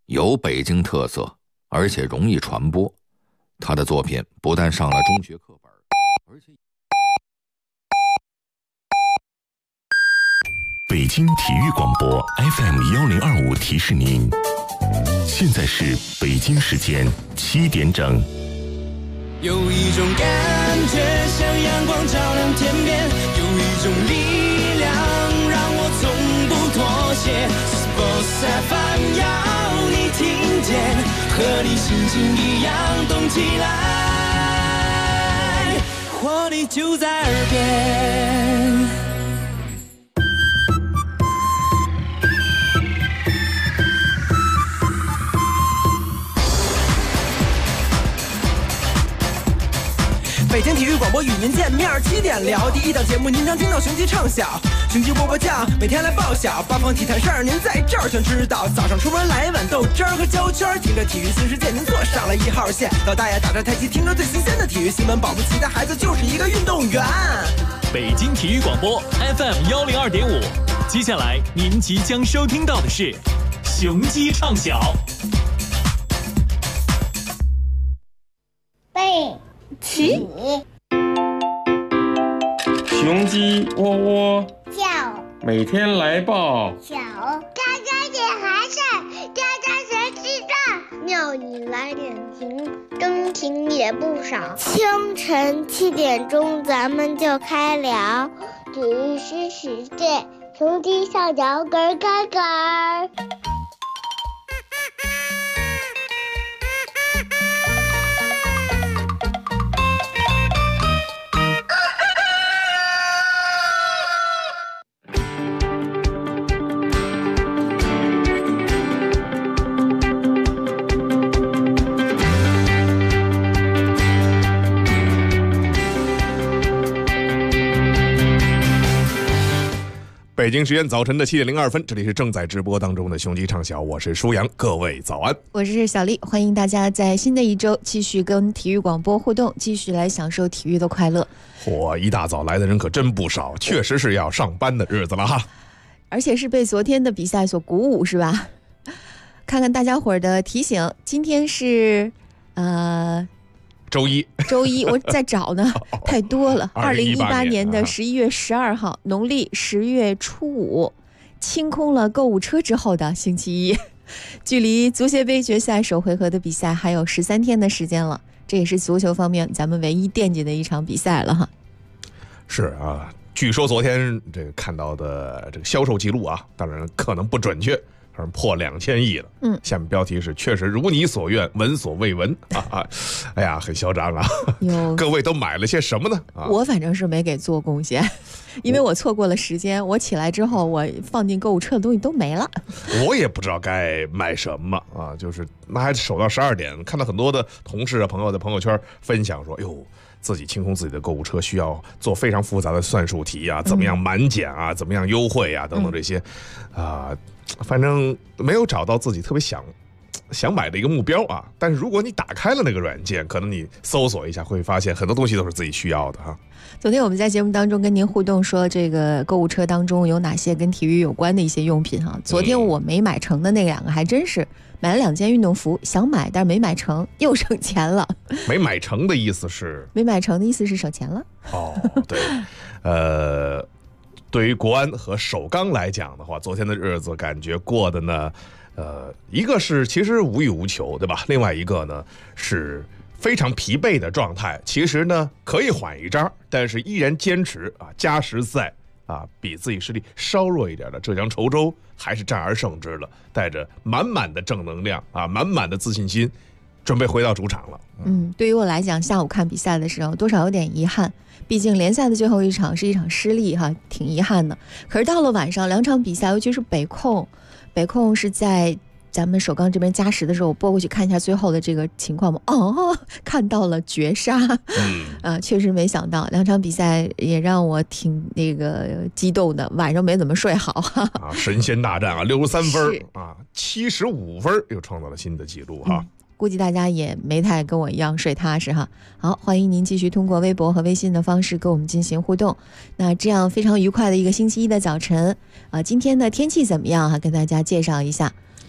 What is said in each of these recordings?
有北京特色，而且容易传播。他的作品不但上了中学课本，而且北京体育广播 FM1025提示您，现在是北京时间7点整。 有一种感觉像阳光照亮天边，有一种力量让我从不妥协。Sports FM 要你听见，和你心情一样动起来，活力就在耳边。北京体育广播与您见面，7点聊第一档节目，您常听到雄鸡唱晓，雄鸡波酱每天来报晓，八方体坛事儿您在这儿全知道。早上出门来一碗豆汁儿和焦圈，听着体育新世界您坐上了1号线。老大爷打着太极，听着最新鲜的体育新闻，保不齐的孩子就是一个运动员。 北京体育广播 FM102.5，接下来您即将收听到的是雄鸡唱晓。 背起雄鸡窝窝叫， 每天来报小家家点孩子，家家谁知道？庙里来点情，真情也不少。清晨7点钟，咱们就开聊体育新世界，雄鸡上脚咯咯咯。 北京时间早晨的7点02分，这里是正在直播当中的雄鸡唱晓，我是舒阳，各位早安， 我是小丽，欢迎大家在新的一周继续跟体育广播互动，继续来享受体育的快乐。 一大早来的人可真不少，确实是要上班的日子了哈， 而且是被昨天的比赛所鼓舞，是吧？看看大家伙的提醒，今天是周一， 我在找呢，太多了。2018年的11月12号，农历10月初5，清空了购物车之后的星期一，距离足协杯决赛首回合的比赛还有13天的时间了。这也是足球方面咱们唯一惦记的一场比赛了哈。 是啊，据说昨天这个看到的这个销售记录啊，当然可能不准确。破2000亿了。下面标题是确实如你所愿，闻所未闻啊！哎呀，很嚣张啊！各位都买了些什么呢？ 我反正是没给做贡献，因为我错过了时间。我起来之后，我放进购物车的东西都没了。 我也不知道该买什么啊，就是那还守到12点，看到很多的同事啊朋友在朋友圈分享说，哟。自己清空自己的购物车，需要做非常复杂的算术题啊，怎么样满减啊，怎么样优惠啊，等等这些，反正没有找到自己特别想买的一个目标啊。但是如果你打开了那个软件，可能你搜索一下，会发现很多东西都是自己需要的哈。 昨天我们在节目当中跟您互动说，这个购物车当中有哪些跟体育有关的一些用品哈。昨天我没买成的那2个还真是。买了2件运动服，想买但是没买成，又省钱了。 没买成的意思是？ 没买成的意思是省钱了。 对，对于国安和首钢来讲的话，昨天的日子感觉过的呢，一个是其实无欲无求，对吧？另外一个呢是非常疲惫的状态。其实呢可以缓一招，但是依然坚持啊，加时赛。比自己实力稍弱一点的浙江稠州还是战而胜之了，带着满满的正能量啊，满满的自信心，准备回到主场了。 对于我来讲，下午看比赛的时候，多少有点遗憾，毕竟联赛的最后一场是一场失利哈，挺遗憾的。可是到了晚上2场比赛，尤其是北控是在咱们首钢这边加时的时候，我拨过去看一下最后的这个情况嘛，看到了绝杀，确实没想到2场比赛也让我挺那个激动的，晚上没怎么睡好神仙大战啊，63分啊，75分又创造了新的纪录哈。 估计大家也没太跟我一样睡踏实哈。好，欢迎您继续通过微博和微信的方式跟我们进行互动。那这样非常愉快的一个星期一的早晨今天的天气怎么样跟大家介绍一下。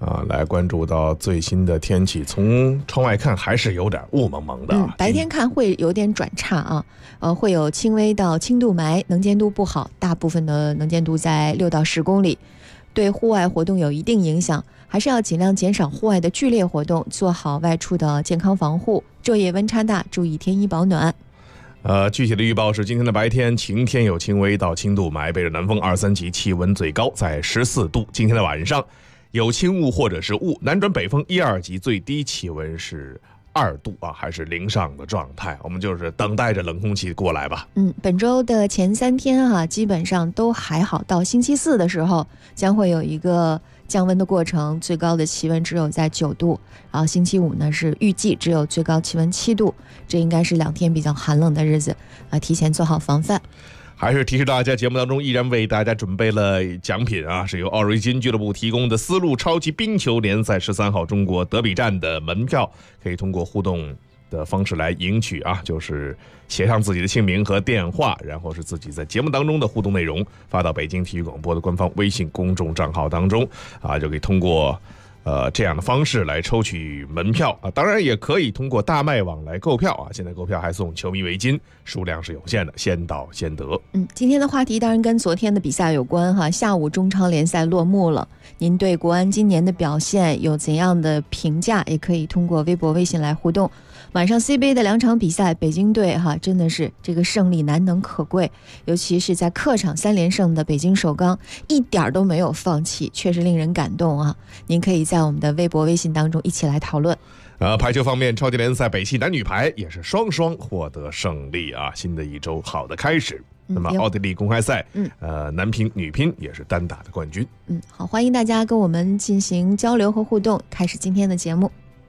来关注到最新的天气，从窗外看还是有点雾蒙蒙的。 白天看会有点转差啊，会有轻微到轻度霾，能见度不好，大部分的能见度在6到10公里，对户外活动有一定影响，还是要尽量减少户外的剧烈活动，做好外出的健康防护。昼夜温差大，注意添衣保暖。 具体的预报是今天的白天晴天有轻微到轻度霾，北至南风2、3级，气温最高在14度。今天的晚上有轻雾或者是雾，南转北风1、2级，最低气温是2度还是零上的状态。我们就是等待着冷空气过来吧。 本周的前3天基本上都还好，到星期4的时候将会有一个降温的过程，最高的气温只有在9度，然后星期5呢是预计只有最高气温7度，这应该是2天比较寒冷的日子提前做好防范。 还是提示大家，节目当中依然为大家准备了奖品是由奥瑞金俱乐部提供的丝路超级冰球联赛13号中国德比站的门票，可以通过互动的方式来赢取就是写上自己的姓名和电话，然后是自己在节目当中的互动内容发到北京体育广播的官方微信公众账号当中就可以通过这样的方式来抽取门票当然也可以通过大麦网来购票现在购票还送球迷围巾，数量是有限的，先到先得。 今天的话题当然跟昨天的比赛有关下午中超联赛落幕了，您对国安今年的表现有怎样的评价？也可以通过微博微信来互动。晚上 C 杯的2场比赛，北京队真的是这个胜利难能可贵，尤其是在客场3连胜的北京首钢，一点都没有放弃，确实令人感动您可以在我们的微博微信当中一起来讨论。 排球方面，超级联赛北系男女排也是双双获得胜利新的一周好的开始。那么奥地利公开赛男乒女乒也是单打的冠军。 好，欢迎大家跟我们进行交流和互动，开始今天的节目。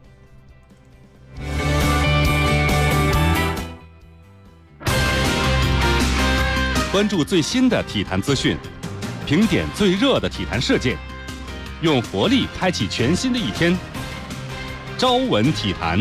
关注最新的体坛资讯，评点最热的体坛事件，用活力开启全新的一天。朝闻体坛。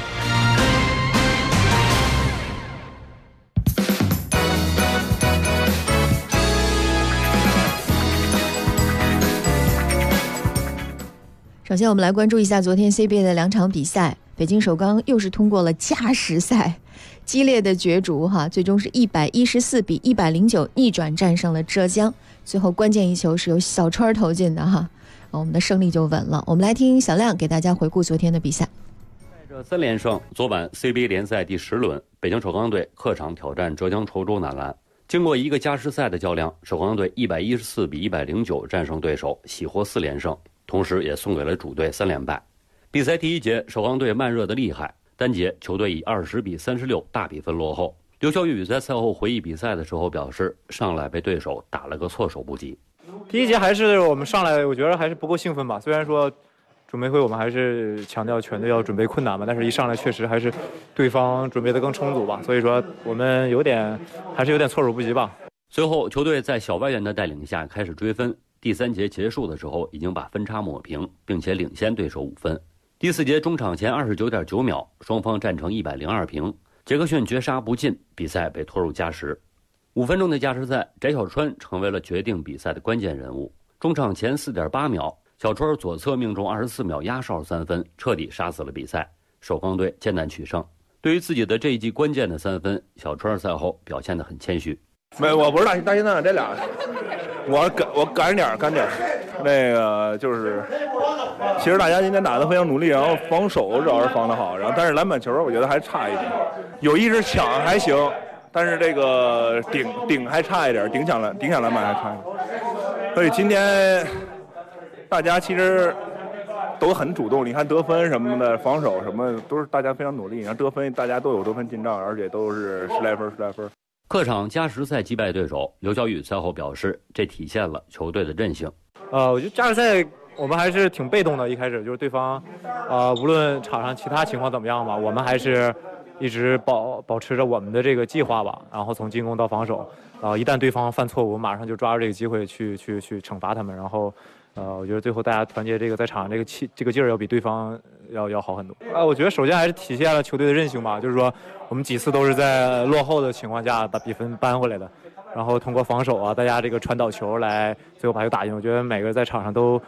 首先我们来关注一下昨天 CBA 的2场比赛，北京首钢又是通过了加时赛激烈的角逐最终是114比109逆转战胜了浙江，最后关键一球是由小川投进的我们的胜利就稳了。我们来听小亮给大家回顾昨天的比赛。 带着3连胜，昨晚 CBA 联赛第10轮，北京首钢队客场挑战浙江稠州男篮。经过一个加时赛的较量，首钢队114比109战胜对手，喜获4连胜，同时也送给了主队3连败。比赛第1节，首钢队慢热的厉害，单节球队以20比36大比分落后。刘晓宇在赛后回忆比赛的时候表示，上来被对手打了个措手不及。 第1节还是我们上来，我觉得还是不够兴奋吧。虽然说准备会我们还是强调全队要准备困难嘛，但是一上来确实还是对方准备的更充足吧，所以说我们还是有点措手不及吧。 随后球队在小外援的带领下开始追分，第3节结束的时候已经把分差抹平，并且领先对手5分。第4节中场前29.9秒，双方战成102平，杰克逊绝杀不进，比赛被拖入加时。5分钟的加时赛，翟小川成为了决定比赛的关键人物。中场前4.8秒，小川左侧命中24秒压哨3分，彻底杀死了比赛，首钢队艰难取胜。对于自己的这一季关键的3分，小川赛后表现得很谦虚。 我不是大心脏这俩，我赶点，那个就是，其实大家今天打得非常努力，然后防守主要是防得好，然后但是篮板球我觉得还差一点，有一直抢还行，但是这个顶还差一点，顶抢篮板还差一点，所以今天大家其实都很主动，你看得分什么的，防守什么的都是大家非常努力，然后得分大家都有得分进账，而且都是10来分。 客场加时赛击败对手，刘晓宇赛后表示，这体现了球队的韧性。 我觉得加时赛我们还是挺被动的，一开始就是对方，无论场上其他情况怎么样吧，我们还是一直保持着我们的这个计划吧，然后从进攻到防守，一旦对方犯错误，马上就抓住这个机会去惩罚他们，然后。我觉得最后大家团结这个在场上这个劲儿要比对方要好很多。我觉得首先还是体现了球队的韧性吧，就是说我们几次都是在落后的情况下把比分扳回来的，然后通过防守大家这个传导球来最后把球打进。我觉得每个在场上都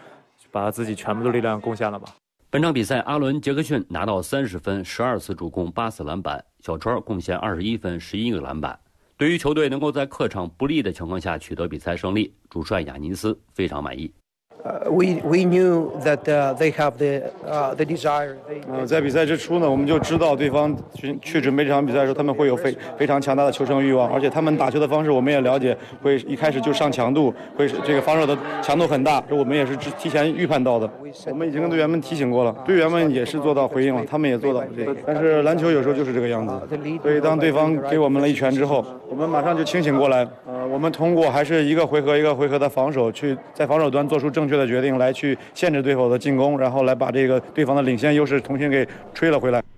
把自己全部的力量贡献了吧。 本场比赛，阿伦·杰克逊拿到30分，12次助攻，8次篮板；小川贡献21分，11个篮板。对于球队能够在客场不利的情况下取得比赛胜利，主帅亚尼斯非常满意。 We knew that they have the desire. 在比赛之初呢，我们就知道对方去准备这场比赛的时候，他们会有非常强大的求胜欲望，而且他们打球的方式我们也了解，会一开始就上强度，会这个防守的强度很大，这我们也是提前预判到的。我们已经跟队员们提醒过了，队员们也是做到回应了，他们也做到这个。但是篮球有时候就是这个样子，所以当对方给我们了一拳之后，我们马上就清醒过来。我们通过还是一个回合一个回合的防守，去在防守端做出正确的决定，来去限制对手的进攻，然后来把这个对方的领先优势重新给吹了回来。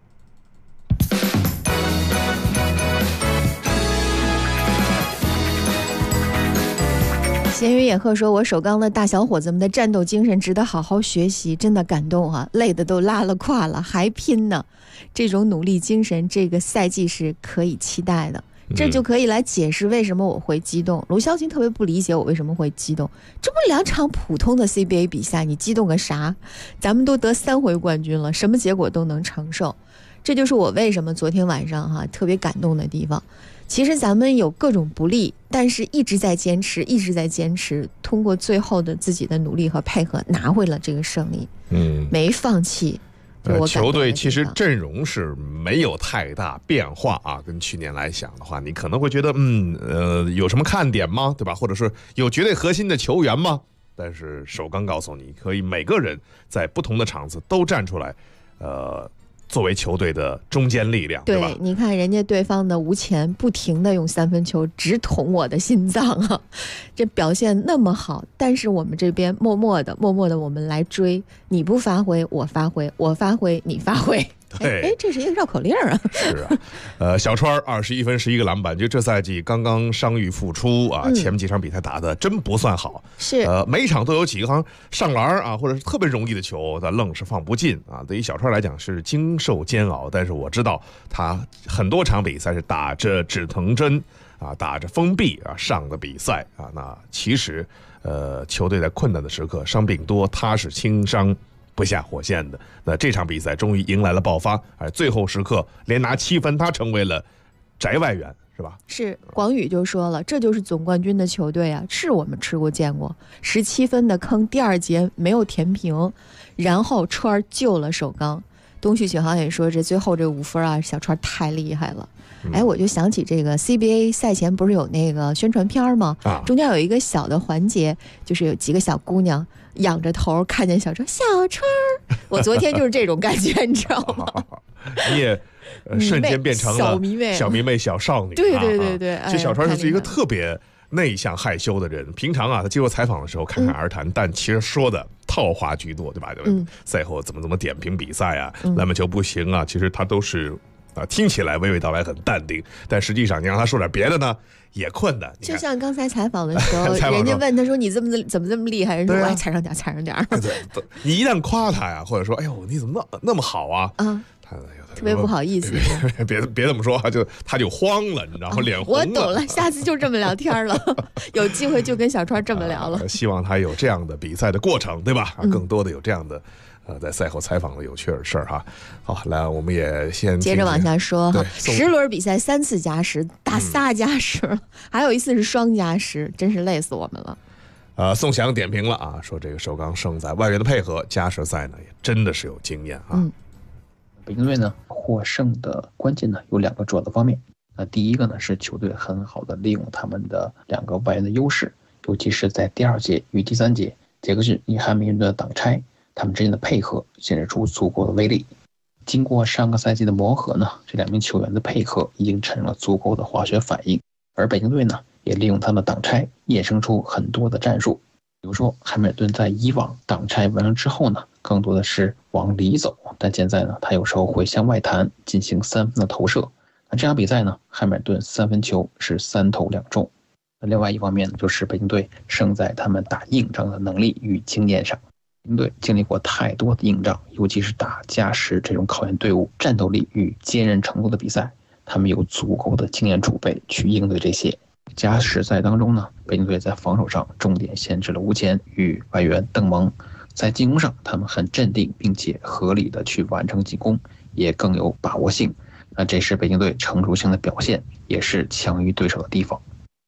闲云野鹤说，我首钢的大小伙子们的战斗精神值得好好学习，真的感动啊，累的都拉了胯了还拼呢，这种努力精神这个赛季是可以期待的。这就可以来解释为什么我会激动。卢潇琴特别不理解我为什么会激动，这不2场普通的 CBA 比赛，你激动个啥？咱们都得3回冠军了，什么结果都能承受。这就是我为什么昨天晚上特别感动的地方。其实咱们有各种不利，但是一直在坚持，一直在坚持，通过最后的自己的努力和配合拿回了这个胜利。没放弃。 球队其实阵容是没有太大变化啊，跟去年来想的话，你可能会觉得有什么看点吗？对吧？或者是有绝对核心的球员吗？但是首钢告诉你，可以每个人在不同的场次都站出来，作为球队的中坚力量，对吧？ 对，你看人家对方的吴前不停的用3分球直捅我的心脏啊，这表现那么好，但是我们这边默默的我们来追，你不发挥我发挥，我发挥你发挥。 对， 这是一个绕口令啊！ 是啊，小川21分11个篮板，就这赛季刚刚伤愈复出啊，前几场比赛打的真不算好。 是每一场都有几个上篮啊，或者是特别容易的球，他愣是放不进啊。对于小川来讲是经受煎熬，但是我知道他很多场比赛是打着止疼针啊，打着封闭啊上的比赛啊。那其实球队在困难的时刻伤病多，他是轻伤不下火线的。那这场比赛终于迎来了爆发，最后时刻连拿7分，他成为了宅外援，是吧？ 是，广宇就说了，这就是总冠军的球队啊，是我们吃过见过。17分的坑，第2节没有填平，然后川救了首钢。东旭启航也说，这最后这5分啊，小川太厉害了。我就想起这个 CBA 赛前不是有那个宣传片吗？中间有一个小的环节，就是有几个小姑娘仰着头看见小川，小川我昨天就是这种感觉，你知道吗？ 你也瞬间变成了小迷妹小少女。 对。 其实小川是一个特别内向害羞的人，平常他接受采访的时候侃侃而谈，但其实说的套话居多，对吧？赛后怎么点评比赛啊，篮板球不行啊，其实他都是听起来娓娓道来很淡定，但实际上你让他说点别的呢，也困难。 就像刚才采访的时候，人家问他说：“你怎么这么厉害？”人说：“我踩上点。” 你一旦夸他呀，或者说：“哎呦，你怎么那么好啊？”他特别不好意思。 别这么说，他就慌了，你知道吗？脸红了。 我懂了，下次就这么聊天了。有机会就跟小川这么聊了。 希望他有这样的比赛的过程，对吧？更多的有这样的。在赛后采访的有趣的事儿哈。好，来我们也先接着往下说哈。10轮比赛3次加时，打仨加时，还有一次是双加时，真是累死我们了。 宋翔点评了啊，说这个首钢胜在外援的配合，加时赛呢也真的是有经验啊。 北京队呢获胜的关键呢有2个主要的方面。第一个呢是球队很好的利用他们的2个外援的优势，尤其是在第2节与第3节，杰克逊与汉密尔顿的挡拆。他们之间的配合显示出足够的威力。经过上个赛季的磨合呢，这2名球员的配合已经产生了足够的化学反应。而北京队呢，也利用他们的挡拆，衍生出很多的战术。比如说，汉密尔顿在以往挡拆完成之后呢，更多的是往里走，但现在呢，他有时候会向外弹进行3分的投射。那这场比赛呢，汉密尔顿3分球是3投2中。另外一方面呢，就是北京队胜在他们打硬仗的能力与经验上。北京队经历过太多的硬仗，尤其是打加时这种考验队伍战斗力与坚韧程度的比赛，他们有足够的经验储备去应对这些。加时赛当中呢，北京队在防守上重点限制了吴前与外援邓蒙， 在进攻上他们很镇定，并且合理的去完成进攻，也更有把握性。那这是北京队成熟性的表现，也是强于对手的地方。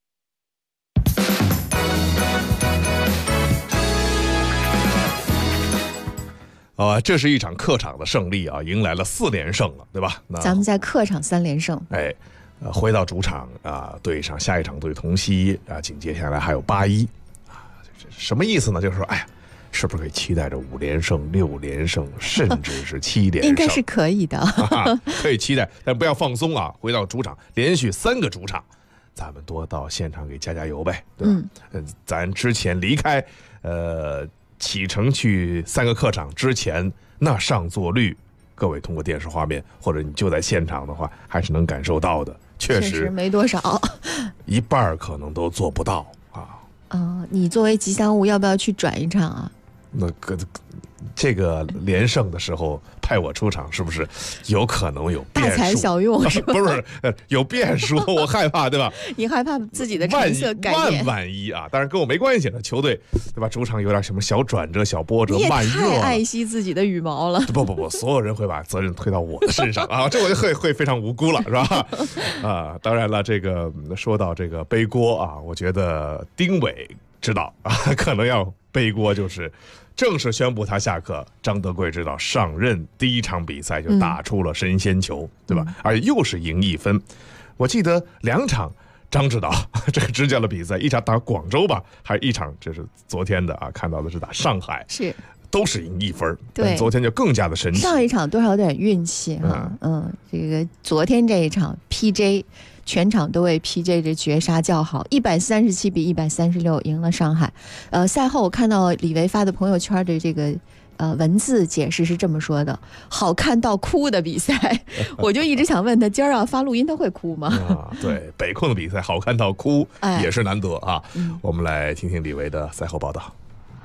这是一场客场的胜利啊，迎来了4连胜了，对吧？那咱们在客场3连胜， 回到主场啊，对上下一场对同曦啊，紧接下来还有81啊，这什么意思呢？就是说，是不是可以期待着5连胜、6连胜，甚至是7连胜？ 应该是可以的， 可以期待，但不要放松啊！回到主场，连续3个主场，咱们多到现场给加油呗，对吧？咱之前离开启程去3个客场之前，那上座率，各位通过电视画面或者你就在现场的话，还是能感受到的。确实没多少， 一半可能都做不到啊。 你作为吉祥物，要不要去转一场啊？ 那这个连胜的时候派我出场，是不是有可能有变数？ 大材小用是吧？ 不是有变数，我害怕，对吧？ 你害怕自己的成色改变？ 万一啊！当然跟我没关系了，球队对吧？主场有点什么小转折、小波折、慢热， 你也太爱惜自己的羽毛了。 不，所有人会把责任推到我的身上啊！这我就会非常无辜了，是吧？当然了，这个说到这个背锅啊，我觉得丁伟知道啊，可能要背锅就是正式宣布他下课，张德贵知道上任第1场比赛就打出了神仙球，对吧？而且又是赢1分。我记得2场张指导这个执教的比赛，一场打广州吧，还是一场就是昨天的啊，看到的是打上海， 是都是赢1分。 对， 昨天就更加的神奇。 上一场多少有点运气哈，这个昨天这一场 PJ。全场都为 PJ 的绝杀叫好，137比136赢了上海。赛后我看到李维发的朋友圈的这个文字解释是这么说的：好看到哭的比赛。我就一直想问他，今儿发录音他会哭吗？ 对，北控的比赛好看到哭也是难得啊。我们来听听李维的赛后报道。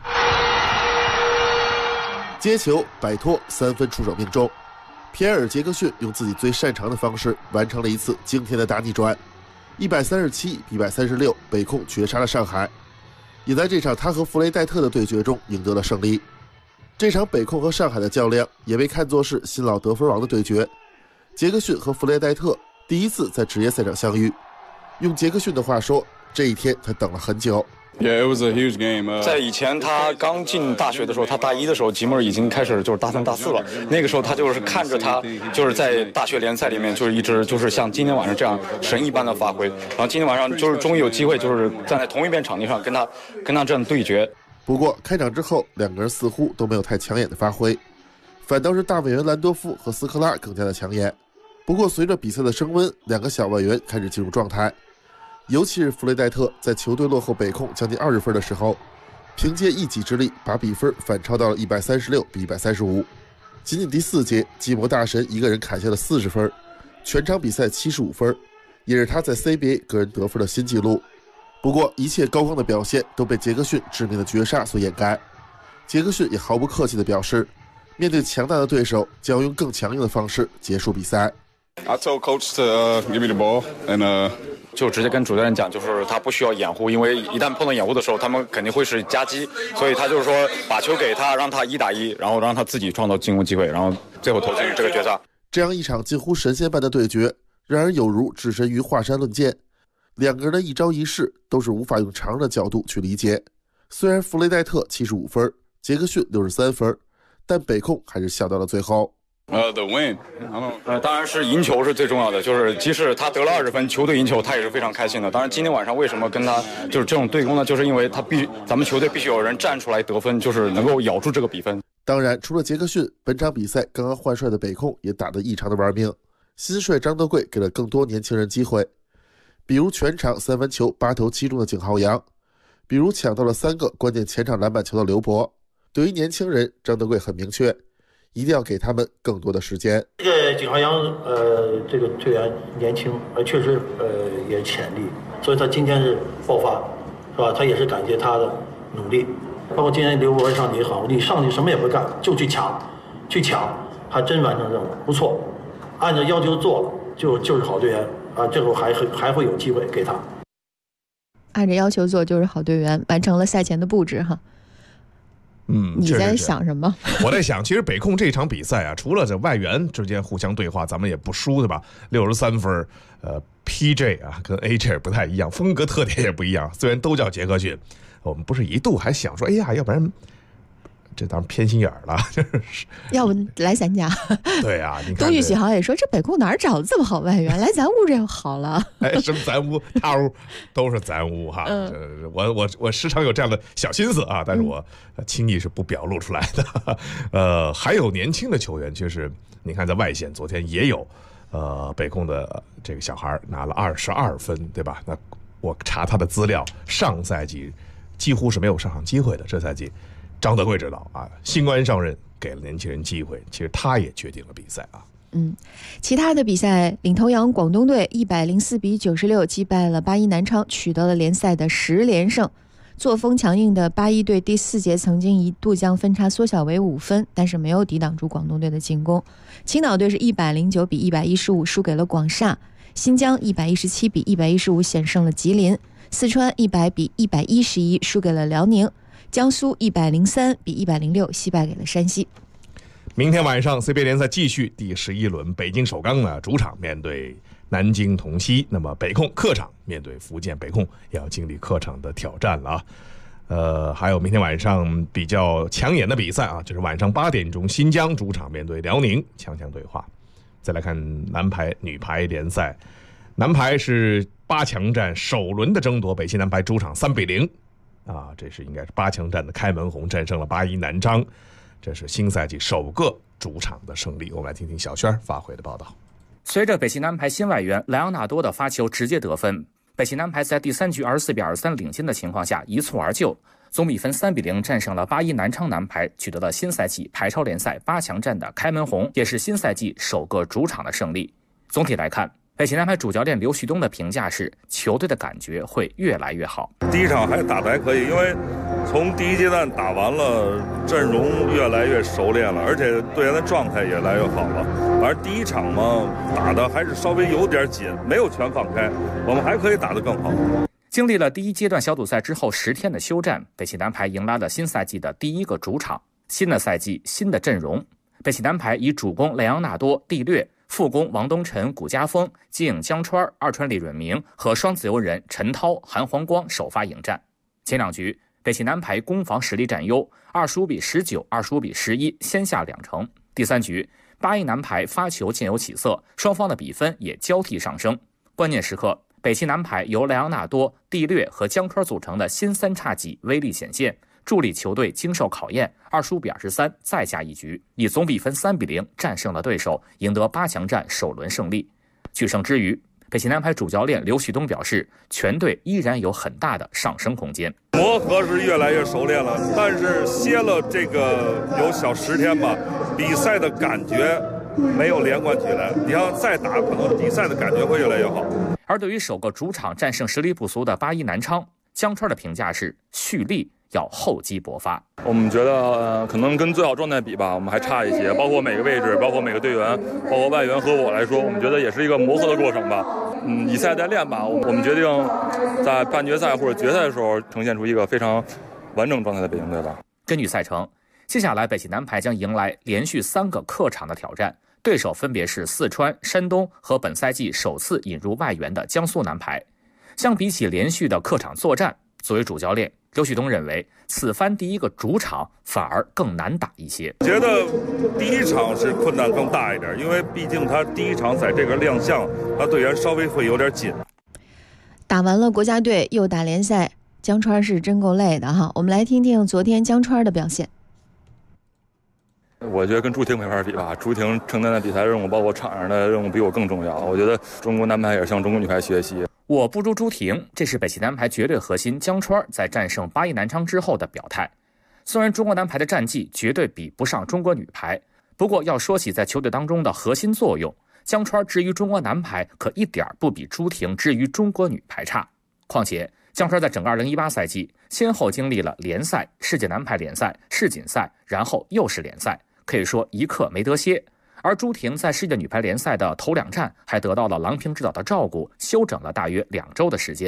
接球摆脱3分出手命中。皮埃尔·杰克逊用自己最擅长的方式完成了一次惊天的大逆转，137比136，北控绝杀了上海，也在这场他和弗雷戴特的对决中赢得了胜利。这场北控和上海的较量也被看作是新老得分王的对决。杰克逊和弗雷戴特第一次在职业赛场相遇，用杰克逊的话说，这一天他等了很久。 Yeah, it was a huge game. 在以前他刚进大学的时候，他大1的时候，吉姆尔已经开始就是大3、大4了。那个时候他就是看着他，就是在大学联赛里面，就是一直就是像今天晚上这样神一般的发挥。然后今天晚上就是终于有机会，就是站在同一边场地上跟他这样对决。 不过开场之后，2个人似乎都没有太抢眼的发挥，反倒是大外援兰多夫和斯科拉更加的抢眼。不过随着比赛的升温，2个小外援开始进入状态。尤其是弗雷戴特在球队落后北控将近20分的时候，凭借一己之力把比分反超到了136比135。仅仅第4节，基摩大神一个人砍下了40分，全场比赛75分，也是他在 CBA 个人得分的新纪录。不过一切高光的表现都被杰克逊致命的绝杀所掩盖。杰克逊也毫不客气地表示，面对强大的对手，将要用更强硬的方式结束比赛。 I told coach to give me the ball and 就直接跟主教练讲，就是他不需要掩护，因为一旦碰到掩护的时候，他们肯定会是夹击，所以他就是说把球给他，让他1打1，然后让他自己创造进攻机会，然后最后投进这个绝杀。 这样一场近乎神仙般的对决，让人有如置身于华山论剑。2个人的一招一式都是无法用常人的角度去理解。虽然弗雷戴特75分，杰克逊63分，但北控还是笑到了最后。 The win. 当然是赢球是最重要的，就是即使他得了20分，球队赢球他也是非常开心的。当然今天晚上为什么跟他就是这种对攻呢？就是因为咱们球队必须有人站出来得分，就是能够咬住这个比分。 当然除了杰克逊，本场比赛刚刚换帅的北控也打得异常的玩命。新帅张德贵给了更多年轻人机会，比如全场3分球8投7中的景浩洋，比如抢到了3个关键前场篮板球的刘博。对于年轻人，张德贵很明确，一定要给他们更多的时间。 这个景浩洋这个队员年轻，确实也潜力，所以他今天是爆发，是吧？他也是感谢他的努力，包括今天刘博上去也好，你上去什么也不干，就去抢，还真完成任务，不错，按照要求做了，就是好队员啊，这会还会有机会给他。 按照要求做就是好队员，完成了赛前的布置哈。 你在想什么？ 我在想，其实北控这场比赛啊，除了这外援之间互相对话，咱们也不输，对吧？63分，PJ 啊跟 AJ 不太一样，风格特点也不一样。虽然都叫杰克逊，我们不是一度还想说，哎呀，要不然这当然偏心眼了， 要不来咱家？ 对啊，你看东契奇好也说，这北控哪儿找的这么好外援？来咱屋这好了。 哎，什么咱屋、他屋都是咱屋哈。我时常有这样的小心思啊，但是我轻易是不表露出来的。还有年轻的球员，就是你看在外线，昨天也有北控的这个小孩拿了22分，对吧？那我查他的资料，上赛季几乎是没有上场机会的，这赛季张德贵指导啊，新官上任给了年轻人机会，其实他也决定了比赛啊。 其他的比赛，领头羊广东队104比96击败了81南昌，取得了联赛的10连胜。作风强硬的81队第4节曾经一度将分差缩小为5分，但是没有抵挡住广东队的进攻。青岛队是109比115输给了广厦，新疆117比115险胜了吉林，四川100比111输给了辽宁，江苏103比106惜败给了山西。 明天晚上 CBA 联赛继续第11轮，北京首钢呢主场面对南京同曦，那么北控客场面对福建北控，也要经历客场的挑战了啊。还有明天晚上比较抢眼的比赛啊，就是晚上8点钟，新疆主场面对辽宁，强强对话。再来看男排、女排联赛，男排是8强战首轮的争夺，北信男排主场3比0啊，这是应该是8强战的开门红，战胜了81南昌，这是新赛季首个主场的胜利。我们来听听小轩发回的报道。 随着北信男排新外援莱昂纳多的发球直接得分，北信男排在第3局24比23领先的情况下一蹴而就，总比分3比0战胜了81南昌男排，取得了新赛季排超联赛8强战的开门红，也是新赛季首个主场的胜利。总体来看，北信男排主教练刘旭东的评价是，球队的感觉会越来越好。 第一场还打得还可以，因为从第一阶段打完了，阵容越来越熟练了，而且队员的状态也越来越好了。而第一场嘛，打的还是稍微有点紧，没有全放开，我们还可以打得更好。 经历了第一阶段小组赛之后10天的休战，北信男排迎来了新赛季的第一个主场。新的赛季，新的阵容，北信男排以主攻莱昂纳多、蒂略，副攻王东晨、古家峰，接应江川、二川李润明和双自由人陈涛、韩黄光首发迎战。前两局，北信男排攻防实力占优，25比19、25比11先下2城。第3局，81男排发球渐有起色，双方的比分也交替上升。关键时刻，北信男排由莱昂纳多、蒂略和江川组成的新三叉戟威力显现，助力球队经受考验，25比23再下一局，以总比分3比0战胜了对手，赢得8强战首轮胜利。取胜之余，北信男排主教练刘旭东表示，全队依然有很大的上升空间。 磨合是越来越熟练了，但是歇了这个有小10天吧，比赛的感觉没有连贯起来。你要再打，可能比赛的感觉会越来越好。 而对于首个主场战胜实力不俗的81南昌，江川的评价是蓄力，要厚积薄发。 我们觉得可能跟最好状态比吧，我们还差一些，包括每个位置，包括每个队员，包括外援和我来说，我们觉得也是一个磨合的过程吧。以赛代练吧，我们决定在半决赛或者决赛的时候呈现出一个非常完整状态的北京队吧。 根据赛程，接下来北信男排将迎来连续3个客场的挑战，对手分别是四川、山东和本赛季首次引入外援的江苏男排。相比起连续的客场作战，作为主教练，刘旭东认为此番第一个主场反而更难打一些。 觉得第一场是困难更大一点，因为毕竟他第一场在这个亮相，他队员稍微会有点紧。 打完了国家队，又打联赛，江川是真够累的哈。我们来听听昨天江川的表现。 我觉得跟朱婷没法比吧，朱婷承担的比赛任务，包括场上的任务比我更重要。我觉得中国男排也是向中国女排学习。 我不如朱婷，这是北信男排绝对核心江川在战胜81南昌之后的表态。虽然中国男排的战绩绝对比不上中国女排，不过要说起在球队当中的核心作用，江川之于中国男排可一点不比朱婷之于中国女排差。况且江川在整个2018赛季先后经历了联赛、世界男排联赛、世锦赛，然后又是联赛，可以说一刻没得歇。而朱婷在世界女排联赛的头2站还得到了郎平指导的照顾，休整了大约2周的时间。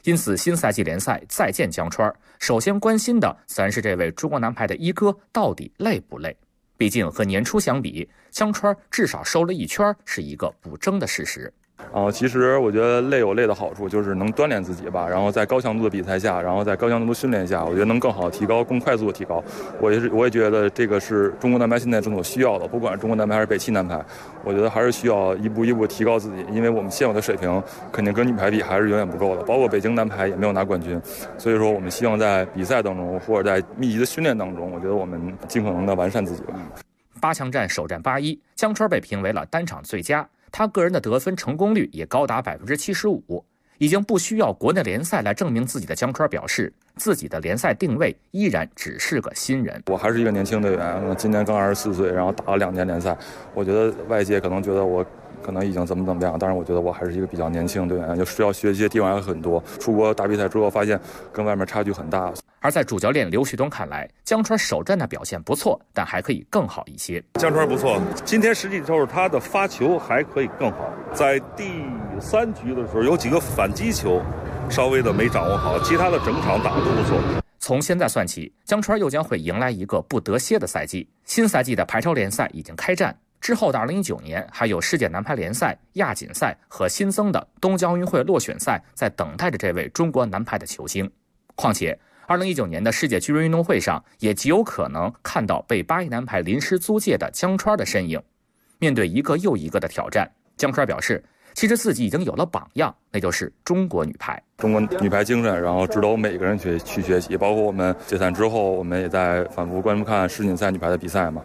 因此新赛季联赛再见江川，首先关心的自然是这位中国男排的一哥到底累不累。毕竟和年初相比，江川至少瘦了一圈，是一个不争的事实。 其实我觉得累有累的好处，就是能锻炼自己吧。然后在高强度的比赛下，然后在高强度的训练下，我觉得能更好提高、更快速的提高。我也觉得这个是中国男排现在正所需要的，不管是中国男排还是北汽男排，我觉得还是需要一步一步提高自己，因为我们现有的水平肯定跟女排比还是远远不够的，包括北京男排也没有拿冠军。所以说，我们希望在比赛当中或者在密集的训练当中，我觉得我们尽可能的完善自己吧。 8强战首战8-1，江川被评为了单场最佳。他个人的得分成功率也高达75%，已经不需要国内联赛来证明自己的江川表示，自己的联赛定位依然只是个新人。 我还是一个年轻队员，今年刚24岁，然后打了2年联赛，我觉得外界可能觉得我可能已经怎么样，但是我觉得我还是一个比较年轻的队员，就需要学习的地方还很多。出国打比赛之后，发现跟外面差距很大。 而在主教练刘旭东看来，江川首战的表现不错，但还可以更好一些。 江川不错，今天实际就是他的发球还可以更好。在第3局的时候，有几个反击球稍微的没掌握好，其他的整场打得都不错。 从现在算起，江川又将会迎来一个不得歇的赛季。新赛季的排超联赛已经开战，之后的2019年还有世界男排联赛、亚锦赛和新增的东京奥运会落选赛在等待着这位中国男排的球星。况且2019年的世界巨人运动会上，也极有可能看到被巴以男排临时租借的江川的身影。面对一个又一个的挑战，江川表示，其实自己已经有了榜样，那就是中国女排。 中国女排精神，然后值得我们每个人去学习。包括我们解散之后，我们也在反复观看世锦赛女排的比赛嘛。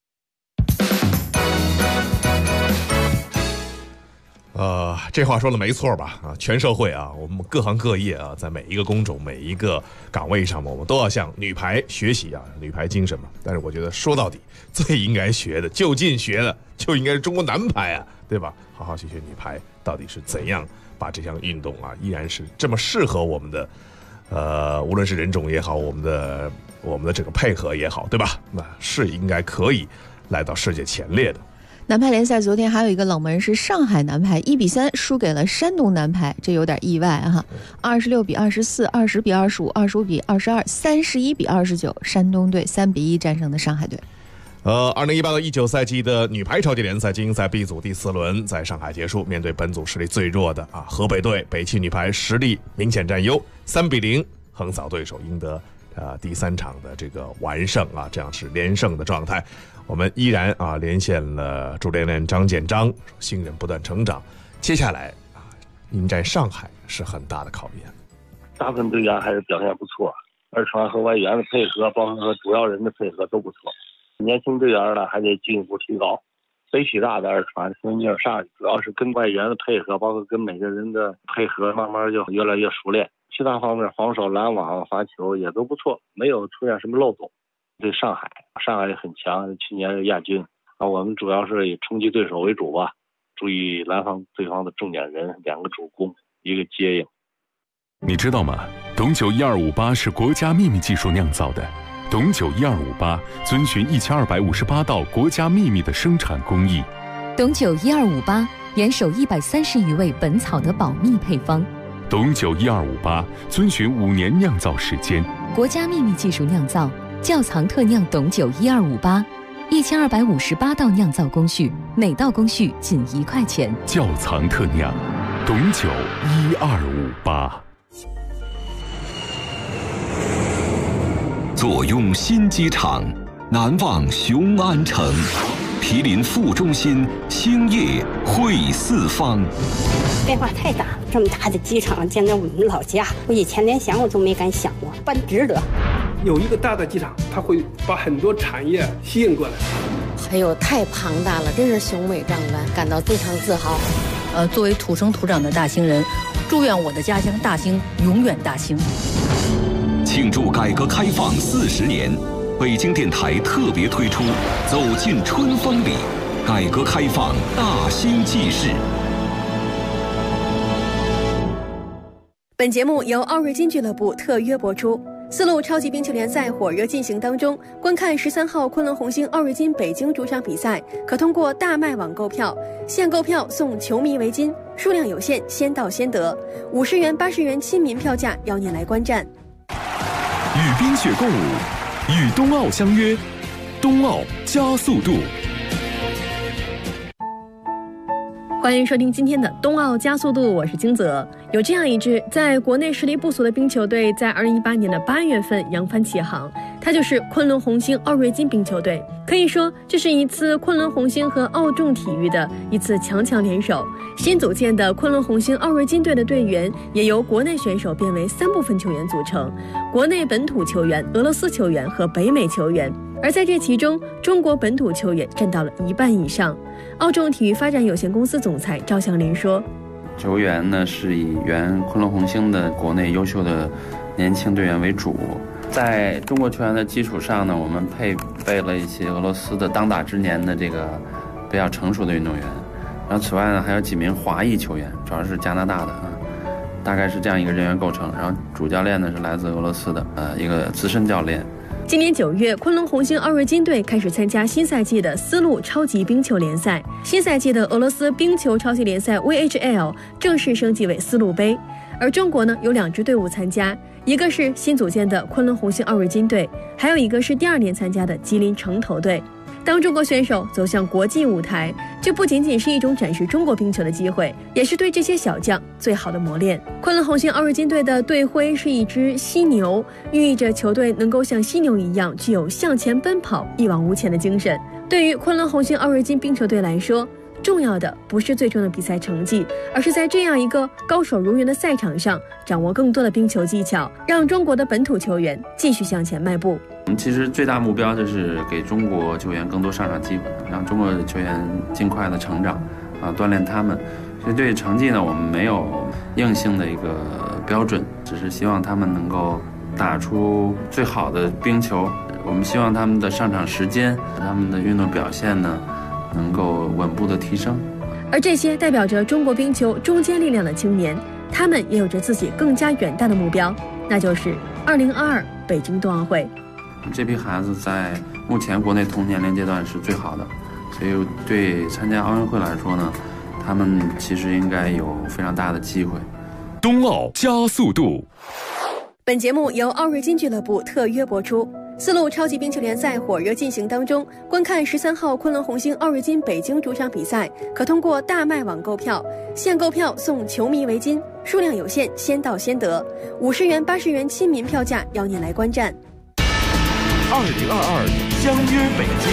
这话说的没错吧？全社会我们各行各业在每一个工种、每一个岗位上，我们都要向女排学习女排精神嘛。但是我觉得说到底，最应该学的、就近学的，就应该是中国男排对吧？好好学学女排到底是怎样把这项运动依然是这么适合我们的，无论是人种也好，我们的这个配合也好，对吧？那是应该可以来到世界前列的。 男排联赛昨天还有一个冷门是上海男排1-3输给了山东男排，这有点意外26-24、20-25、25-22、31-29，山东队3-1战胜的上海队。 2018到19赛季的女排超级联赛精英赛 B 组第4轮在上海结束，面对本组实力最弱的河北队，北汽女排实力明显占优，3-0横扫对手，赢得第3场的这个完胜这样是连胜的状态。我们依然连线了主教练张建章，新人不断成长。接下来迎战上海是很大的考验。 大部分队员还是表现不错，二传和外援的配合，包括和主要人的配合都不错。年轻队员呢还得进一步提高。北体大的二传从尼尔上去，主要是跟外援的配合，包括跟每个人的配合，慢慢就越来越熟练。其他方面防守、拦网、罚球也都不错，没有出现什么漏洞。对上海也很强，去年是亚军。我们主要是以冲击对手为主吧，注意对方的重点人，2个主攻，一个接应。 你知道吗？董酒1258是国家秘密技术酿造的。董酒1258遵循1258道国家秘密的生产工艺。 董酒1258严守130余味本草的保密配方。 董酒1258遵循5年酿造时间， 国家秘密技术酿造，窖藏特酿董酒1258，1258道酿造工序，每道工序仅1块钱。 窖藏特酿，董酒1258。 坐拥新机场，难忘雄安城。毗邻副中心，兴业汇四方。 变化太大，这么大的机场，见到我们老家，我以前连想我都没敢想过，办值得。 有一个大的机场，它会把很多产业吸引过来。 哎呦，太庞大了，真是雄伟壮观，感到非常自豪。 作为土生土长的大兴人，祝愿我的家乡大兴永远大兴。 庆祝改革开放40年，北京电台特别推出《走进春风里》，改革开放大兴纪事。 本节目由奥瑞金俱乐部特约播出。 丝路超级冰球联赛火热进行当中，观看13号昆仑红星奥瑞金北京主场比赛，可通过大麦网购票，现购票送球迷围巾，数量有限，先到先得。50元、80元亲民票价，邀您来观战。 与冰雪共舞，与冬奥相约，冬奥加速度。 欢迎收听今天的冬奥加速度，我是金泽。有这样一支在国内实力不俗的冰球队，在2018年的8月份扬帆起航，它就是昆仑红星奥瑞金冰球队。可以说，这是一次昆仑红星和奥众体育的一次强强联手。新组建的昆仑红星奥瑞金队的队员也由国内选手变为3部分球员组成：国内本土球员、俄罗斯球员和北美球员。而在这其中，中国本土球员占到了1半以上。奥众体育发展有限公司总裁赵向林说：“ 球员呢是以原昆仑红星的国内优秀的年轻队员为主，在中国球员的基础上呢，我们配备了一些俄罗斯的当打之年的这个比较成熟的运动员。然后此外呢，还有几名华裔球员，主要是加拿大的大概是这样一个人员构成。然后主教练呢是来自俄罗斯的一个资深教练。” 今年9月，昆仑红星奥瑞金队开始参加新赛季的丝路超级冰球联赛。新赛季的俄罗斯冰球超级联赛 VHL 正式升级为丝路杯。而中国呢，有2支队伍参加，一个是新组建的昆仑红星奥瑞金队，还有一个是第2年参加的吉林城投队。当中国选手走向国际舞台，这不仅仅是一种展示中国冰球的机会，也是对这些小将最好的磨练。昆仑红星奥瑞金队的队徽是一只犀牛，寓意着球队能够像犀牛一样具有向前奔跑、一往无前的精神。对于昆仑红星奥瑞金冰球队来说，重要的不是最终的比赛成绩，而是在这样一个高手如云的赛场上，掌握更多的冰球技巧，让中国的本土球员继续向前迈步。 我们其实最大目标就是给中国球员更多上场机会，让中国的球员尽快的成长，锻炼他们。所以对成绩呢，我们没有硬性的一个标准，只是希望他们能够打出最好的冰球。我们希望他们的上场时间、他们的运动表现呢，能够稳步的提升。 而这些代表着中国冰球中坚力量的青年，他们也有着自己更加远大的目标，那就是2022北京冬奥会。 这批孩子在目前国内同年龄阶段是最好的，所以对参加奥运会来说呢，他们其实应该有非常大的机会。 冬奥加速度。 本节目由奥瑞金俱乐部特约播出。丝路超级冰球联赛火热进行当中，观看13号昆仑红星奥瑞金北京主场比赛，可通过大麦网购票，现购票送球迷围巾，数量有限，先到先得。50元、80元亲民票价，邀您来观战。 2022相约北京。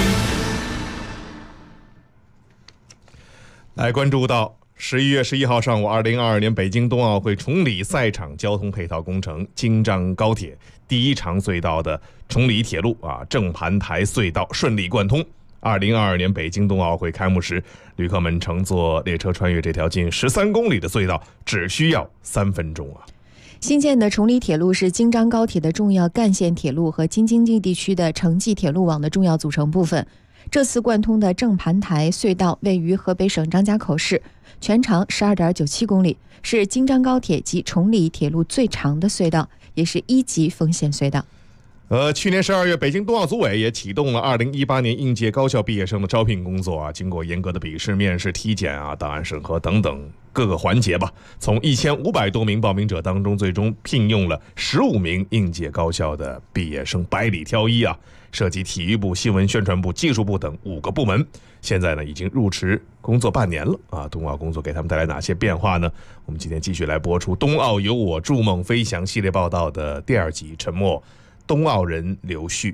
来关注到11月11号上午，2022年北京冬奥会崇礼赛场交通配套工程京张高铁第1长隧道的崇礼铁路正盘台隧道顺利贯通。2022年北京冬奥会开幕时，旅客们乘坐列车穿越这条近13公里的隧道，只需要3分钟新建的崇礼铁路是京张高铁的重要干线铁路和京津冀地区的城际铁路网的重要组成部分。这次贯通的正盘台隧道位于河北省张家口市，全长12.97公里，是京张高铁及崇礼铁路最长的隧道，也是1级封线隧道。 去年12月，北京冬奥组委也启动了2018年应届高校毕业生的招聘工作经过严格的笔试、面试、体检档案审核等等各个环节吧。从1500多名报名者当中，最终聘用了15名应届高校的毕业生，百里挑一涉及体育部、新闻宣传部、技术部等5个部门。现在呢，已经入职工作半年了冬奥工作给他们带来哪些变化呢？我们今天继续来播出《冬奥有我筑梦飞翔》系列报道的第2集，沉默冬奥人刘旭。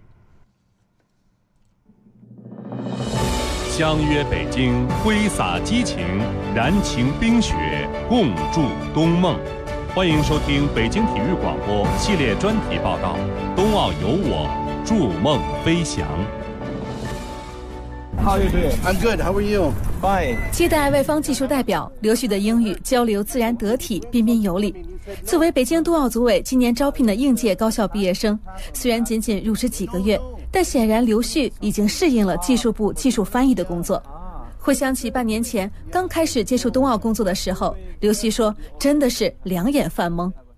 相约北京，挥洒激情，燃情冰雪，共筑冬梦。欢迎收听北京体育广播系列专题报道《冬奥有我，筑梦飞翔》。 How are you doing? I'm good. How are you? Fine. 接待外方技术代表刘旭的英语交流自然得体，彬彬有礼。作为北京冬奥组委今年招聘的应届高校毕业生，虽然仅仅入职几个月，但显然刘旭已经适应了技术部技术翻译的工作。回想起半年前刚开始接触冬奥工作的时候，刘旭说真的是两眼犯懵。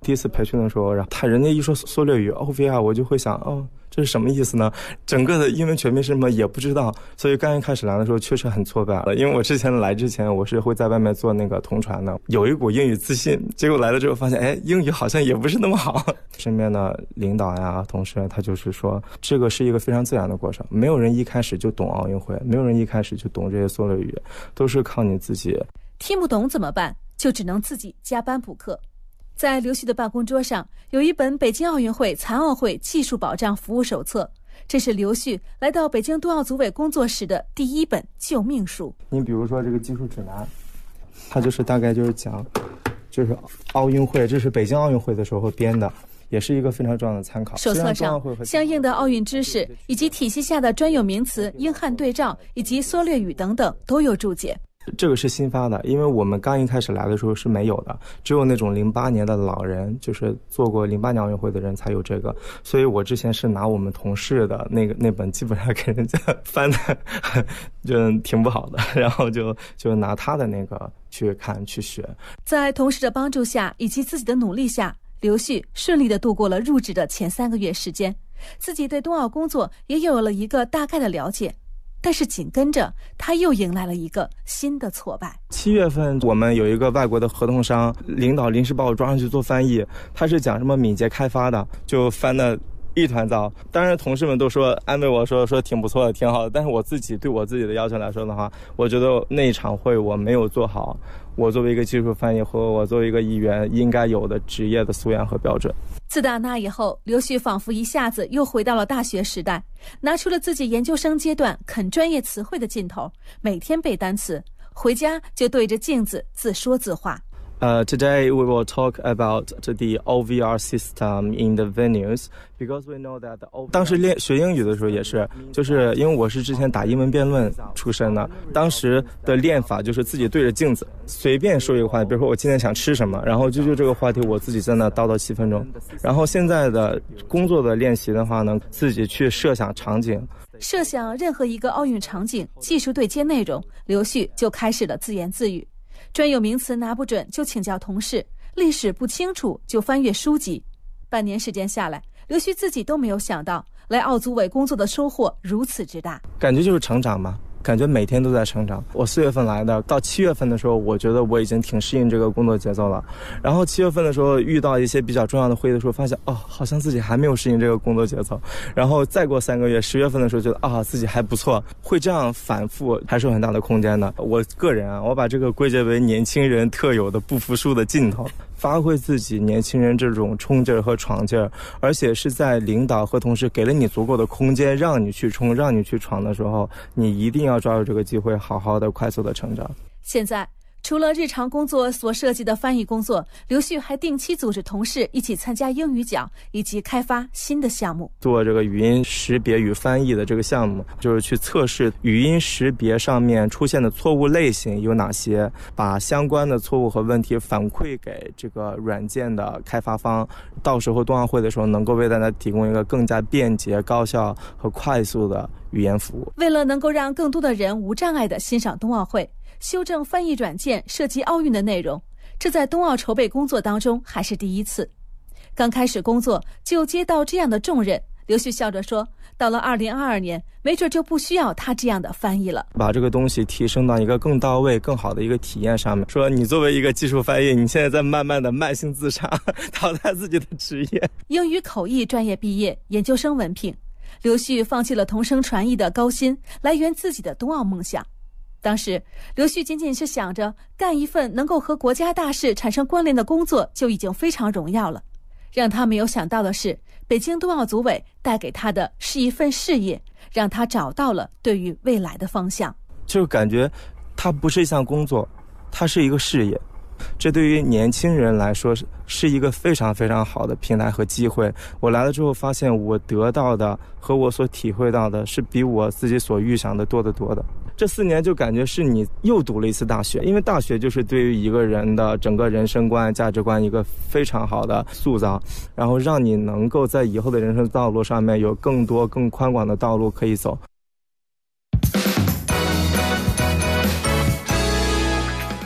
第一次培训的时候，然后人家一说缩略语 OVR， 我就会想，这是什么意思呢？整个的英文全名是什么也不知道，所以刚一开始来的时候确实很挫败了。因为我来之前我是会在外面做那个同传的，有一股英语自信，结果来了之后发现，英语好像也不是那么好。身边的领导呀、同事，他就是说，这个是一个非常自然的过程，没有人一开始就懂奥运会，没有人一开始就懂这些缩略语，都是靠你自己。 听不懂怎么办？就只能自己加班补课。在刘旭的办公桌上有一本北京奥运会残奥会技术保障服务手册，这是刘旭来到北京冬奥组委工作时的第一本救命书。 你比如说这个技术指南，它就是大概就是讲，就是奥运会，这是北京奥运会的时候编的，也是一个非常重要的参考。 手册上相应的奥运知识以及体系下的专有名词、英汉对照以及缩略语等等都有注解。 这个是新发的，因为我们刚一开始来的时候是没有的，只有那种08年的老人，就是做过08年奥运会的人才有这个，所以我之前是拿我们同事的那本基本上给人家翻的就挺不好的，然后就拿他的那个去看去学。 在同事的帮助下以及自己的努力下，刘旭顺利地度过了入职的前3个月时间，自己对冬奥工作也有了一个大概的了解。但是紧跟着他又迎来了一个新的挫败。 7月份我们有一个外国的合同商领导临时把我抓上去做翻译，他是讲什么敏捷开发的，就翻的一团糟。当然同事们都说安慰我说挺不错的挺好的，但是我自己对我自己的要求来说的话，我觉得那一场会我没有做好我作为一个技术翻译和我作为一个议员应该有的职业的素养和标准。 自打那以后，刘旭仿佛一下子又回到了大学时代，拿出了自己研究生阶段啃专业词汇的劲头，每天背单词，回家就对着镜子自说自话。 Today we will talk about the OVR system in the venues because we know that 当时学英语的时候也是，就是因为我是之前打英文辩论出身的，当时的练法就是自己对着镜子随便说一个话题，比如说我今天想吃什么，然后就这个话题我自己在那叨叨7分钟。然后现在的工作的练习的话呢，自己去设想场景， 设想任何一个奥运场景，技术对接内容，刘旭就开始了自言自语。专有名词拿不准就请教同事，历史不清楚就翻阅书籍。半年时间下来，刘旭自己都没有想到来奥组委工作的收获如此之大。 感觉就是成长嘛，感觉每天都在成长。我4月份来的，到7月份的时候，我觉得我已经挺适应这个工作节奏了。然后7月份的时候遇到一些比较重要的会议的时候，发现好像自己还没有适应这个工作节奏。然后再过3个月，10月份的时候觉得自己还不错，会这样反复还是有很大的空间的。我个人我把这个归结为年轻人特有的不服输的劲头。发挥自己年轻人这种冲劲儿和闯劲儿，而且是在领导和同事给了你足够的空间让你去冲让你去闯的时候，你一定要抓住这个机会，好好的快速的成长。 现在除了日常工作所涉及的翻译工作，刘旭还定期组织同事一起参加英语角，以及开发新的项目。 做这个语音识别与翻译的这个项目，就是去测试语音识别上面出现的错误类型有哪些，把相关的错误和问题反馈给这个软件的开发方，到时候冬奥会的时候能够为大家提供一个更加便捷、高效和快速的语言服务。 为了能够让更多的人无障碍地欣赏冬奥会，修正翻译软件涉及奥运的内容，这在冬奥筹备工作当中还是第一次。刚开始工作就接到这样的重任，刘旭笑着说，到了2022年，没准就不需要他这样的翻译了。 把这个东西提升到一个更到位、更好的一个体验上面。说你作为一个技术翻译，你现在在慢慢的慢性自杀，淘汰自己的职业。 英语口译专业毕业，研究生文凭，刘旭放弃了同声传译的高薪，来圆自己的冬奥梦想。当时刘旭仅仅是想着干一份能够和国家大事产生关联的工作就已经非常荣耀了。让他没有想到的是，北京冬奥组委带给他的是一份事业，让他找到了对于未来的方向。 就感觉它不是一项工作，它是一个事业。这对于年轻人来说是一个非常非常好的平台和机会。我来了之后发现，我得到的和我所体会到的是比我自己所预想的多得多的。这4年就感觉是你又读了一次大学，因为大学就是对于一个人的整个人生观、价值观一个非常好的塑造，然后让你能够在以后的人生道路上面有更多更宽广的道路可以走。 这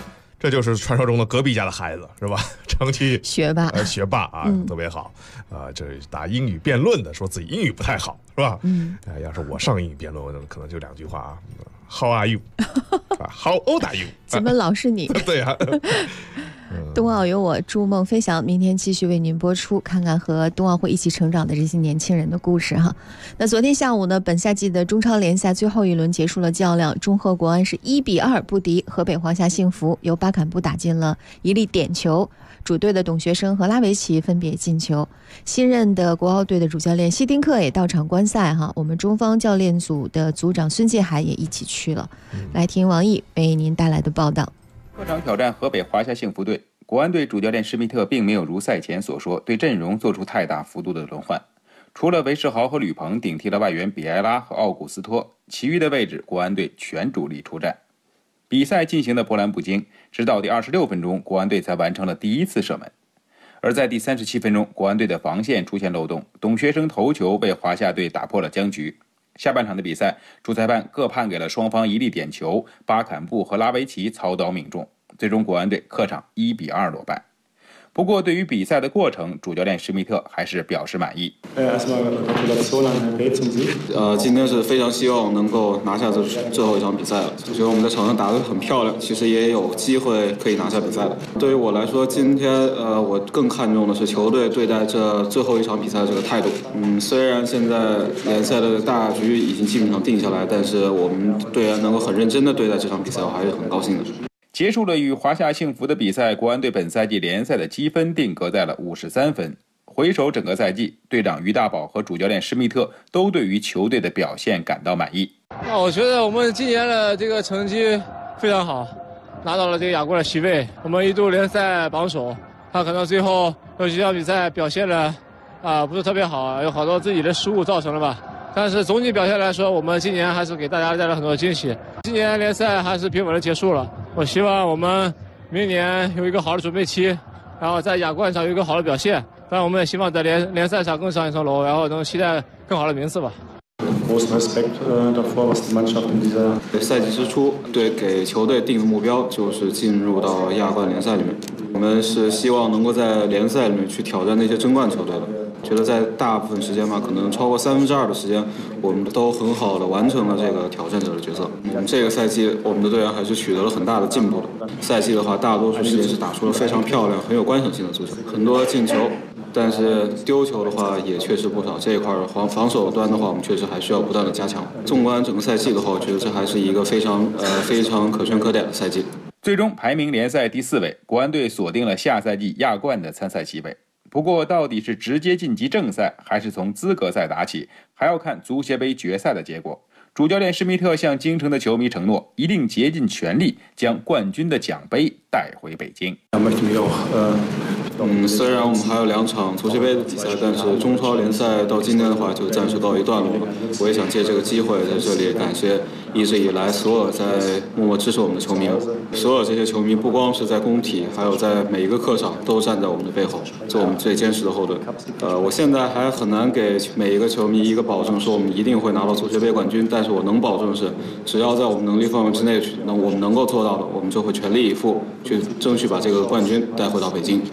这就是传说中的隔壁家的孩子是吧？成绩学霸啊，特别好这打英语辩论的说自己英语不太好是吧？要是我上英语辩论，可能就2句话啊 ，How are you？ How old are you？ 怎么老是你？ 对啊。 冬奥有我，筑梦飞翔，明天继续为您播出，看看和冬奥会一起成长的这些年轻人的故事哈。那昨天下午呢，本赛季的中超联赛最后一轮结束了较量，中赫国安是1-2不敌河北华夏幸福，由巴坎布打进了一粒点球，主队的董学生和拉维奇分别进球。新任的国奥队的主教练希丁克也到场观赛哈，我们中方教练组的组长孙继海也一起去了。来听王毅为您带来的报道。 客场挑战河北华夏幸福队，国安队主教练施密特并没有如赛前所说对阵容做出太大幅度的轮换，除了韦世豪和吕鹏顶替了外援比埃拉和奥古斯托，其余的位置国安队全主力出战。比赛进行的波澜不惊，直到第26分钟，国安队才完成了第一次射门。而在第37分钟，国安队的防线出现漏洞，董学生头球被华夏队打破了僵局。下半场的比赛，主裁判各判给了双方一粒点球，巴坎布和拉维奇操刀命中，最终国安队客场1-2落败。不过对于比赛的过程，主教练施密特还是表示满意。 今天是非常希望能够拿下最后一场比赛了。我觉得我们在场上打得很漂亮，其实也有机会可以拿下比赛的。对于我来说，今天我更看重的是球队对待这最后一场比赛的这个态度。虽然现在联赛的大局已经基本上定下来，但是我们队员能够很认真的对待这场比赛，我还是很高兴的。 结束了与华夏幸福的比赛，国安队本赛季联赛的积分定格在了53分。回首整个赛季，队长于大宝和主教练施密特都对于球队的表现感到满意。 我觉得我们今年的这个成绩非常好，拿到了这个亚冠的席位。我们一度联赛榜首，他可能最后有几场比赛表现的不是特别好，有好多自己的失误造成了吧。但是总体表现来说，我们今年还是给大家带来很多惊喜。今年联赛还是平稳的结束了，我希望我们明年有一个好的准备期，然后在亚冠上有一个好的表现。当然，我们也希望在联赛上更上一层楼，然后能期待更好的名次吧。 赛季之初，给球队定的目标就是进入到亚冠联赛里面。我们是希望能够在联赛里面去挑战那些争冠球队的。觉得在大部分时间吧，可能超过2/3的时间，我们都很好的完成了这个挑战者的角色。这个赛季我们的队员还是取得了很大的进步的。赛季的话，大多数时间是打出了非常漂亮、很有观赏性的足球，很多进球。但是丢球的话也确实不少，这一块防守端的话，我们确实还需要不断的加强。纵观整个赛季的话，我觉得这还是一个非常可圈可点的赛季。 最终排名联赛第4位，国安队锁定了下赛季亚冠的参赛席位。不过到底是直接晋级正赛，还是从资格赛打起，还要看足协杯决赛的结果。主教练施密特向京城的球迷承诺，一定竭尽全力将冠军的奖杯带回北京。 虽然我们还有2场足协杯的比赛，但是中超联赛到今天的话就暂时告一段落了。我也想借这个机会在这里感谢一直以来所有在默默支持我们的球迷，所有这些球迷不光是在工体，还有在每一个客场都站在我们的背后，做我们最坚实的后盾。我现在还很难给每一个球迷一个保证，说我们一定会拿到足协杯冠军，但是我能保证是，只要在我们能力范围之内，我们能够做到的，我们就会全力以赴去争取把这个冠军带回到北京。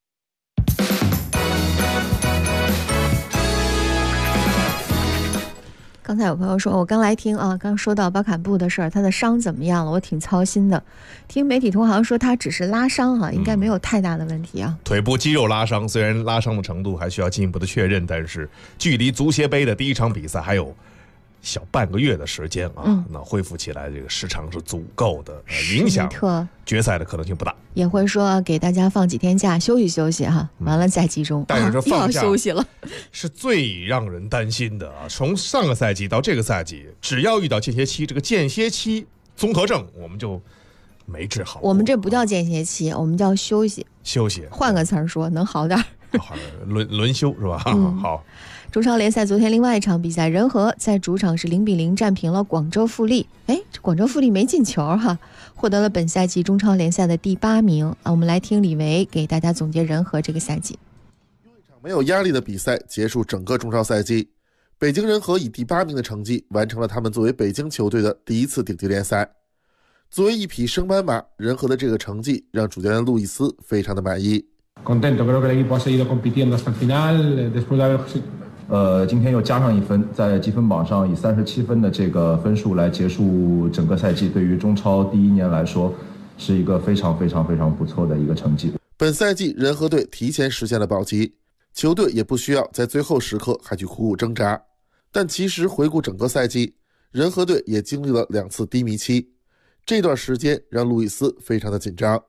刚才有朋友说，我刚来听啊，刚说到巴坎布的事儿，他的伤怎么样了？我挺操心的。听媒体同行说，他只是拉伤哈，应该没有太大的问题啊。 腿部肌肉拉伤，虽然拉伤的程度还需要进一步的确认，但是距离足协杯的第1场比赛还有小半个月的时间啊，那恢复起来这个时长是足够的，影响决赛的可能性不大。 也会说给大家放几天假休息休息哈，完了再集中。 但是这放假又要休息了， 是最让人担心的啊！从上个赛季到这个赛季，只要遇到间歇期，这个间歇期综合症我们就没治好。 我们这不叫间歇期，我们叫休息。 休息， 换个词儿说能好点。 轮休是吧？好。 中超联赛昨天另外一场比赛，人和在主场是0-0战平了广州富力。这广州富力没进球哈，获得了本赛季中超联赛的第8名啊。我们来听李维给大家总结人和这个赛季。 用一场没有压力的比赛结束整个中超赛季，北京人和以第8名的成绩完成了他们作为北京球队的第1次顶级联赛。 作为一匹升班马，仁和的这个成绩让主教练路易斯非常的满意。 Contento, creo que el equipo ha seguido compitiendo hasta el final, después de haber 今天又加上1分，在积分榜上以37分的这个分数来结束整个赛季，对于中超第1年来说，是一个非常不错的一个成绩。 本赛季仁和队提前实现了保级，球队也不需要在最后时刻还去苦苦挣扎。但其实回顾整个赛季，仁和队也经历了2次低迷期，这段时间让路易斯非常的紧张。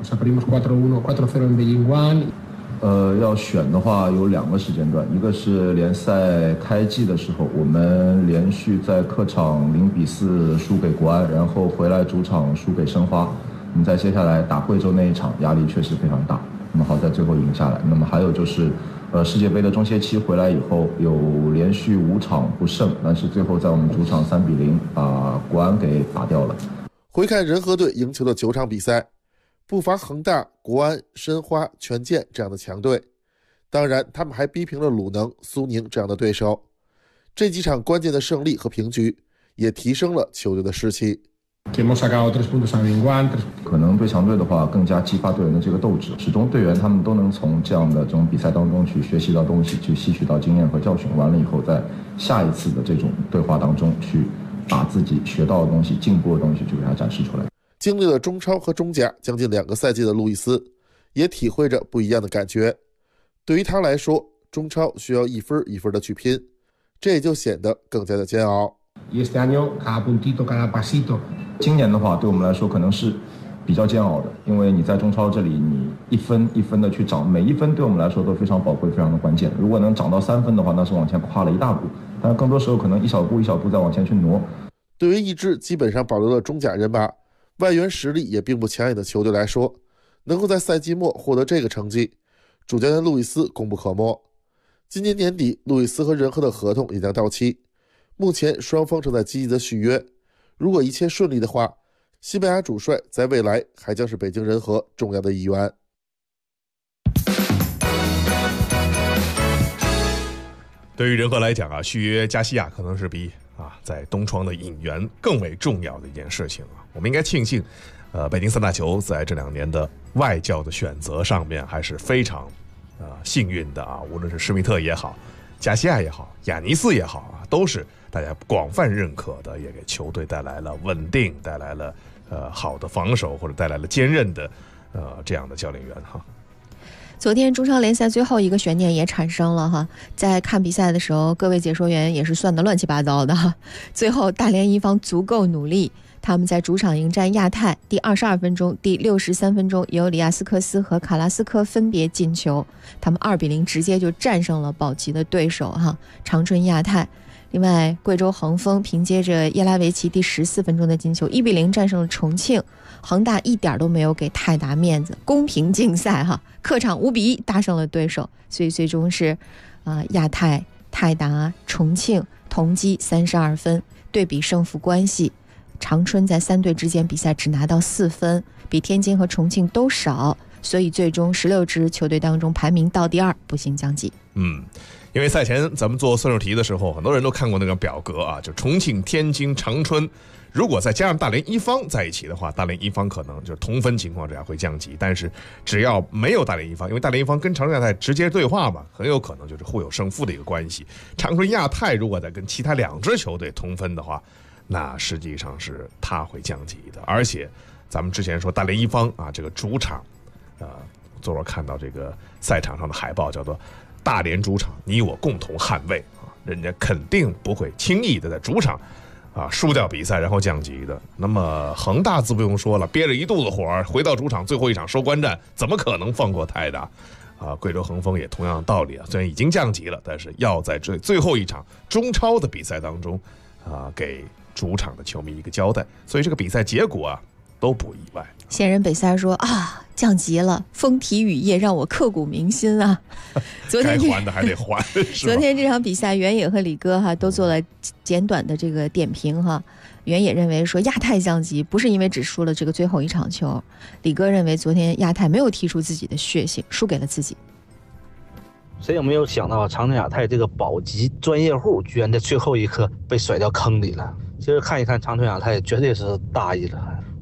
要选的话有2个时间段，一个是联赛开季的时候，我们连续在客场0-4输给国安，然后回来主场输给申花。我们在接下来打贵州那一场压力确实非常大，那么好在最后赢下来。那么还有就是世界杯的中歇期回来以后，有连续5场不胜，但是最后在我们主场3-0把国安给打掉了。 回看仁和队赢球的9场比赛，不乏恒大、国安、申花、权健这样的强队，当然他们还逼平了鲁能、苏宁这样的对手。这几场关键的胜利和平局也提升了球队的士气。 可能对强队的话更加激发队员的这个斗志，始终队员他们都能从这样的这种比赛当中去学习到东西，去吸取到经验和教训，完了以后在下一次的这种对话当中去把自己学到的东西、进步的东西去给它展示出来。 经历了中超和中甲将近2个赛季的路易斯，也体会着不一样的感觉。对于他来说，中超需要一分一分的去拼，这也就显得更加的煎熬。 今年的话，对我们来说可能是比较煎熬的，因为你在中超这里，你一分一分的去涨，每1分对我们来说都非常宝贵，非常的关键。如果能涨到3分的话，那是往前跨了一大步，但是更多时候可能一小步一小步再往前去挪。 对于一支基本上保留了中甲人马，外援实力也并不抢眼的球队来说，能够在赛季末获得这个成绩，主教练路易斯功不可没。今年年底，路易斯和仁和的合同也将到期，目前双方正在积极的续约。如果一切顺利的话，西班牙主帅在未来还将是北京人和重要的一员。 对于仁和来讲啊，续约加西亚可能是比在东窗的引援更为重要的一件事情啊。我们应该庆幸，北京三大球在这2年的外教的选择上面还是非常幸运的啊。无论是施密特也好，加西亚也好，亚尼斯也好啊，都是大家广泛认可的，也给球队带来了稳定，带来了好的防守，或者带来了坚韧的这样的教练员哈。 昨天中超联赛最后一个悬念也产生了哈，在看比赛的时候，各位解说员也是算得乱七八糟的哈。最后大连一方足够努力，他们在主场迎战亚太，第22分钟、第63分钟由里亚斯克斯和卡拉斯科分别进球，他们2-0直接就战胜了保级的对手哈，长春亚泰。另外，贵州恒丰凭借着叶拉维奇第14分钟的进球，1-0战胜了重庆。恒大一点都没有给泰达面子，公平竞赛哈，客场5-1大胜了对手，所以最终是亚太、泰达、重庆同积32分，对比胜负关系，长春在3队之间比赛只拿到4分，比天津和重庆都少，所以最终16支球队当中排名到第2，不幸降级。 因为赛前咱们做算术题的时候，很多人都看过那个表格啊，就重庆、天津、长春，如果再加上大连一方在一起的话，大连一方可能就是同分情况之下会降级，但是只要没有大连一方，因为大连一方跟长春亚泰直接对话嘛，很有可能就是互有胜负的一个关系。长春亚泰如果再跟其他2支球队同分的话，那实际上是他会降级的。而且咱们之前说大连一方啊，这个主场昨晚看到这个赛场上的海报叫做大连主场你我共同捍卫啊，人家肯定不会轻易的在主场输掉比赛然后降级的。那么恒大自不用说了，憋着一肚子火，回到主场最后一场收官战，怎么可能放过泰达贵州恒丰也同样的道理虽然已经降级了，但是要在最后一场中超的比赛当中给主场的球迷一个交代，所以这个比赛结果都不意外。 现任北塞说降级了，风体雨夜让我刻骨铭心啊！昨天该还的还得还。 昨天这场比赛，原野和李哥都做了简短的这个点评哈。原野认为说亚太降级不是因为只输了这个最后一场球，李哥认为昨天亚太没有踢出自己的血性，输给了自己。 谁也没有想到长春亚泰这个保级专业户居然在最后一刻被甩掉坑里了。其实看一看长春亚泰绝对是大意了，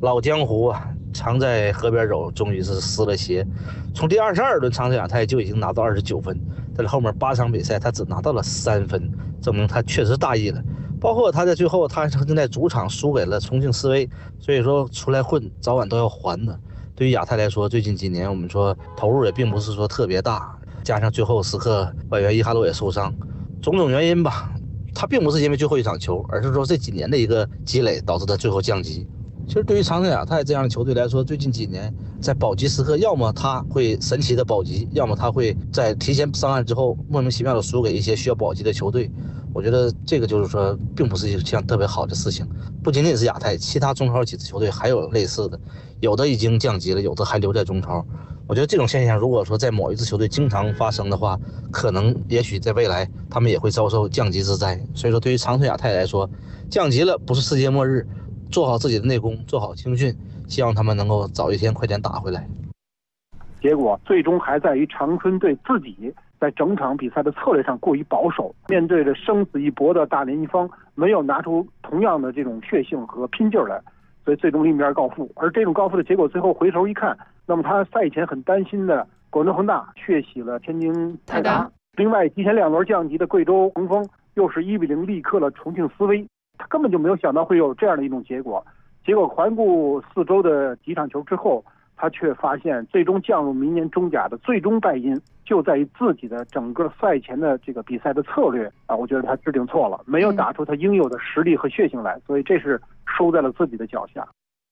老江湖啊，常在河边走，终于是湿了鞋。从第22轮长城亚泰就已经拿到29分，但是后面8场比赛他只拿到了3分，证明他确实大意了。包括他在最后，他曾经在主场输给了重庆斯威，所以说出来混早晚都要还的。对于亚泰来说，最近几年我们说投入也并不是说特别大，加上最后时刻外援伊哈洛也受伤，种种原因吧，他并不是因为最后一场球，而是说这几年的一个积累导致他最后降级。其实对于长城亚泰这样的球队来说，最近几年在保级时刻，要么他会神奇的保级，要么他会在提前上岸之后莫名其妙的输给一些需要保级的球队。我觉得这个就是说并不是一件特别好的事情。不仅仅是亚泰，其他中超几支球队还有类似的，有的已经降级了，有的还留在中超。我觉得这种现象如果说在某一支球队经常发生的话，可能也许在未来他们也会遭受降级之灾。所以说对于长城亚泰来说，降级了不是世界末日，做好自己的内功，做好青训，希望他们能够早一天快点打回来。 结果最终还在于长春队自己在整场比赛的策略上过于保守，面对着生死一搏的大连一方，没有拿出同样的这种血性和拼劲来，所以最终另面告负。而这种告负的结果，最后回头一看，那么他赛前很担心的广州恒大血洗了天津泰达，另外提前2轮降级的贵州恒丰又是1-0力克了重庆斯威，他根本就没有想到会有这样的一种结果。结果环顾4周的几场球之后，他却发现最终降入明年中甲的最终败因就在于自己的整个赛前的这个比赛的策略啊，我觉得他制定错了，没有打出他应有的实力和血性来，所以这是收在了自己的脚下。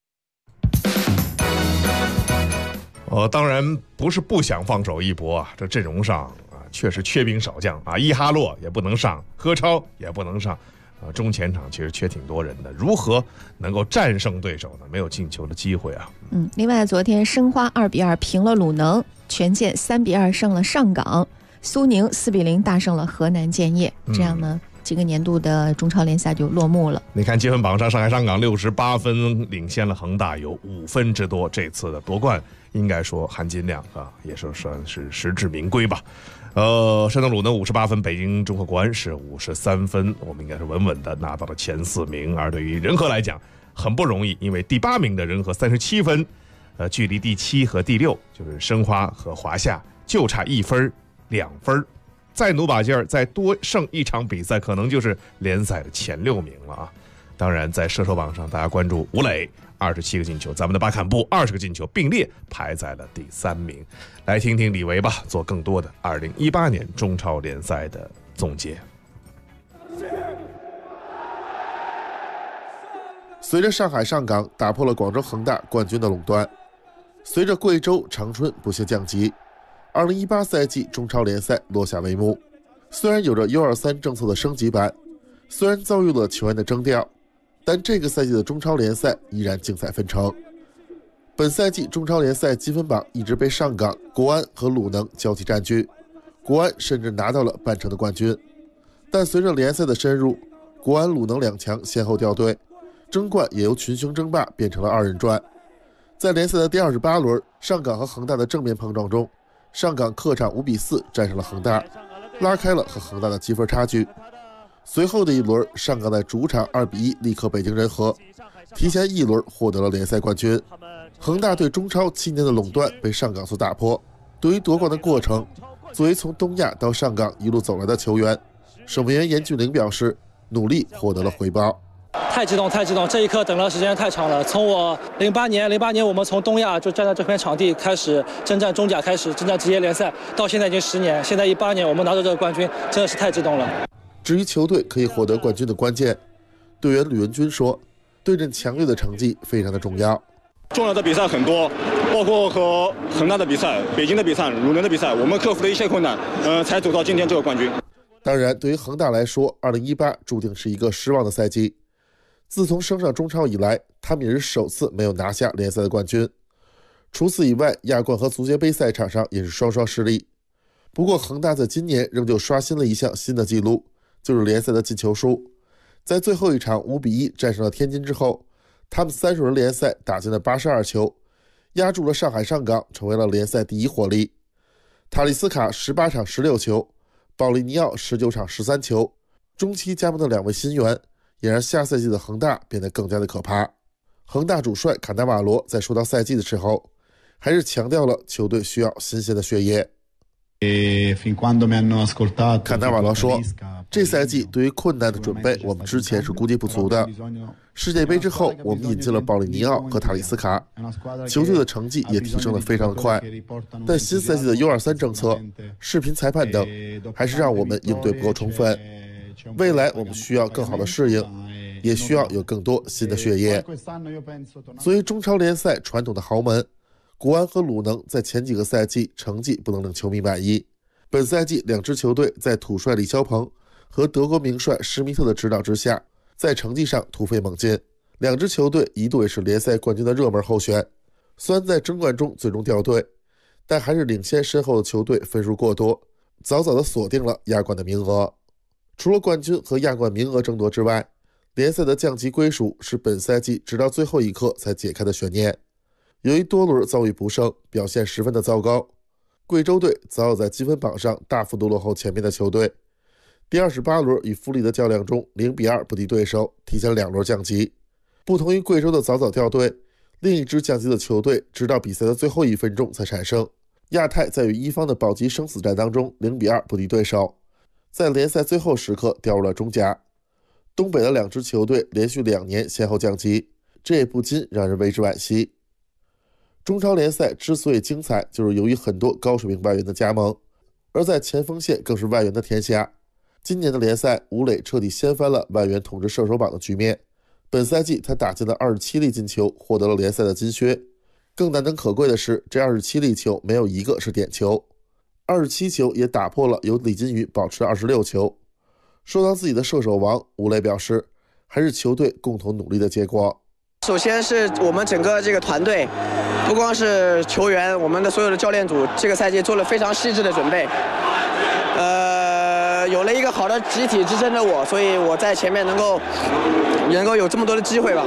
当然不是不想放手一搏啊，这阵容上啊确实缺兵少将啊，伊哈洛也不能上，何超也不能上。中前场其实缺挺多人的，如何能够战胜对手呢？没有进球的机会啊。 另外昨天申花2-2平了鲁能，权健3-2胜了上港，苏宁4-0大胜了河南建业。这样呢，这个年度的中超联赛就落幕了。 你看积分榜上，上海上港68分领先了恒大有5分之多，这次的夺冠应该说含金量啊，也是算是实至名归吧。山东鲁能58分，北京中赫国安是53分，我们应该是稳稳的拿到了前4名。而对于仁和来讲很不容易，因为第8名的仁和37分，距离第7和第6就是申花和华夏就差1分2分，再努把劲儿，再多胜1场比赛，可能就是联赛的前6名了啊。当然在射手榜上，大家关注吴磊27个进球，咱们的巴坎布20个进球，并列排在了第3名。来听听李维吧，做更多的2018年中超联赛的总结。 随着上海上港打破了广州恒大冠军的垄断，随着贵州长春不幸降级，2018赛季中超联赛落下帷幕。虽然有着 U23 政策的升级版，虽然遭遇了球员的征调，但这个赛季的中超联赛依然精彩纷呈。本赛季中超联赛积分榜一直被上港、国安和鲁能交替占据，国安甚至拿到了半程的冠军。但随着联赛的深入，国安、鲁能2强先后掉队，争冠也由群雄争霸变成了2人转。在联赛的第28轮，上港和恒大的正面碰撞中，上港客场5-4战胜了恒大，拉开了和恒大的积分差距。随后的一轮，上港在主场2-1力克北京人和，提前1轮获得了联赛冠军。恒大对中超7年的垄断被上港所打破。对于夺冠的过程，作为从东亚到上港一路走来的球员，守门员严俊凌表示，努力获得了回报。 太激动，这一刻等了时间太长了。从我08年我们从东亚就站在这片场地开始征战中甲，开始征战职业联赛，到现在已经10年，现在18年我们拿到这个冠军，真的是太激动了。 至于球队可以获得冠军的关键，队员吕文君说，对阵强队的成绩非常的重要。 重要的比赛很多，包括和恒大的比赛、北京的比赛、鲁能的比赛，我们克服了一切困难，才走到今天这个冠军。 当然，对于恒大来说，2018注定是一个失望的赛季。自从升上中超以来，他们也是首次没有拿下联赛的冠军。除此以外，亚冠和足协杯赛场上也是双双失利。不过，恒大在今年仍旧刷新了一项新的纪录，就是联赛的进球数。在最后一场5-1战胜了天津之后，他们30轮联赛打进了82球，压住了上海上港，成为了联赛第1火力。塔利斯卡18场16球，保利尼奥19场13球，中期加盟的2位新援也让下赛季的恒大变得更加的可怕。 恒大主帅坎纳瓦罗在说到赛季的时候，还是强调了球队需要新鲜的血液。坎纳瓦罗说，这赛季对于困难的准备我们之前是估计不足的。世界杯之后，我们引进了保利尼奥和塔利斯卡，球队的成绩也提升得非常的快。但新赛季的 U23 政策、视频裁判等，还是让我们应对不够充分。未来我们需要更好的适应，也需要有更多新的血液。作为中超联赛传统的豪门，国安和鲁能在前几个赛季成绩不能令球迷满意。本赛季两支球队在土帅李霄鹏和德国名帅施密特的指导之下，在成绩上突飞猛进。两支球队一度也是联赛冠军的热门候选，虽然在争冠中最终掉队，但还是领先身后的球队分数过多，早早的锁定了亚冠的名额。除了冠军和亚冠名额争夺之外，联赛的降级归属是本赛季直到最后一刻才解开的悬念。由于多轮遭遇不胜，表现十分的糟糕，贵州队早有在积分榜上大幅度落后前面的球队。第28轮与富力的较量中0-2不敌对手，提前2轮降级。不同于贵州的早早掉队，另一支降级的球队直到比赛的最后1分钟才产生。亚太在与一方的保级生死战当中0-2不敌对手，在联赛最后时刻掉入了中甲。东北的两支球队连续2年先后降级，这也不禁让人为之惋惜。中超联赛之所以精彩，就是由于很多高水平外援的加盟，而在前锋线更是外援的天下。今年的联赛，吴磊彻底掀翻了外援统治射手榜的局面。本赛季他打进了27粒进球，获得了联赛的金靴。更难能可贵的是，这27粒球没有一个是点球，27球也打破了由李金羽保持的26球。说到自己的射手王，吴磊表示，还是球队共同努力的结果。 首先是我们整个这个团队，不光是球员，我们的所有的教练组，这个赛季做了非常细致的准备。有了一个好的集体支撑着我，所以我在前面能够有这么多的机会吧。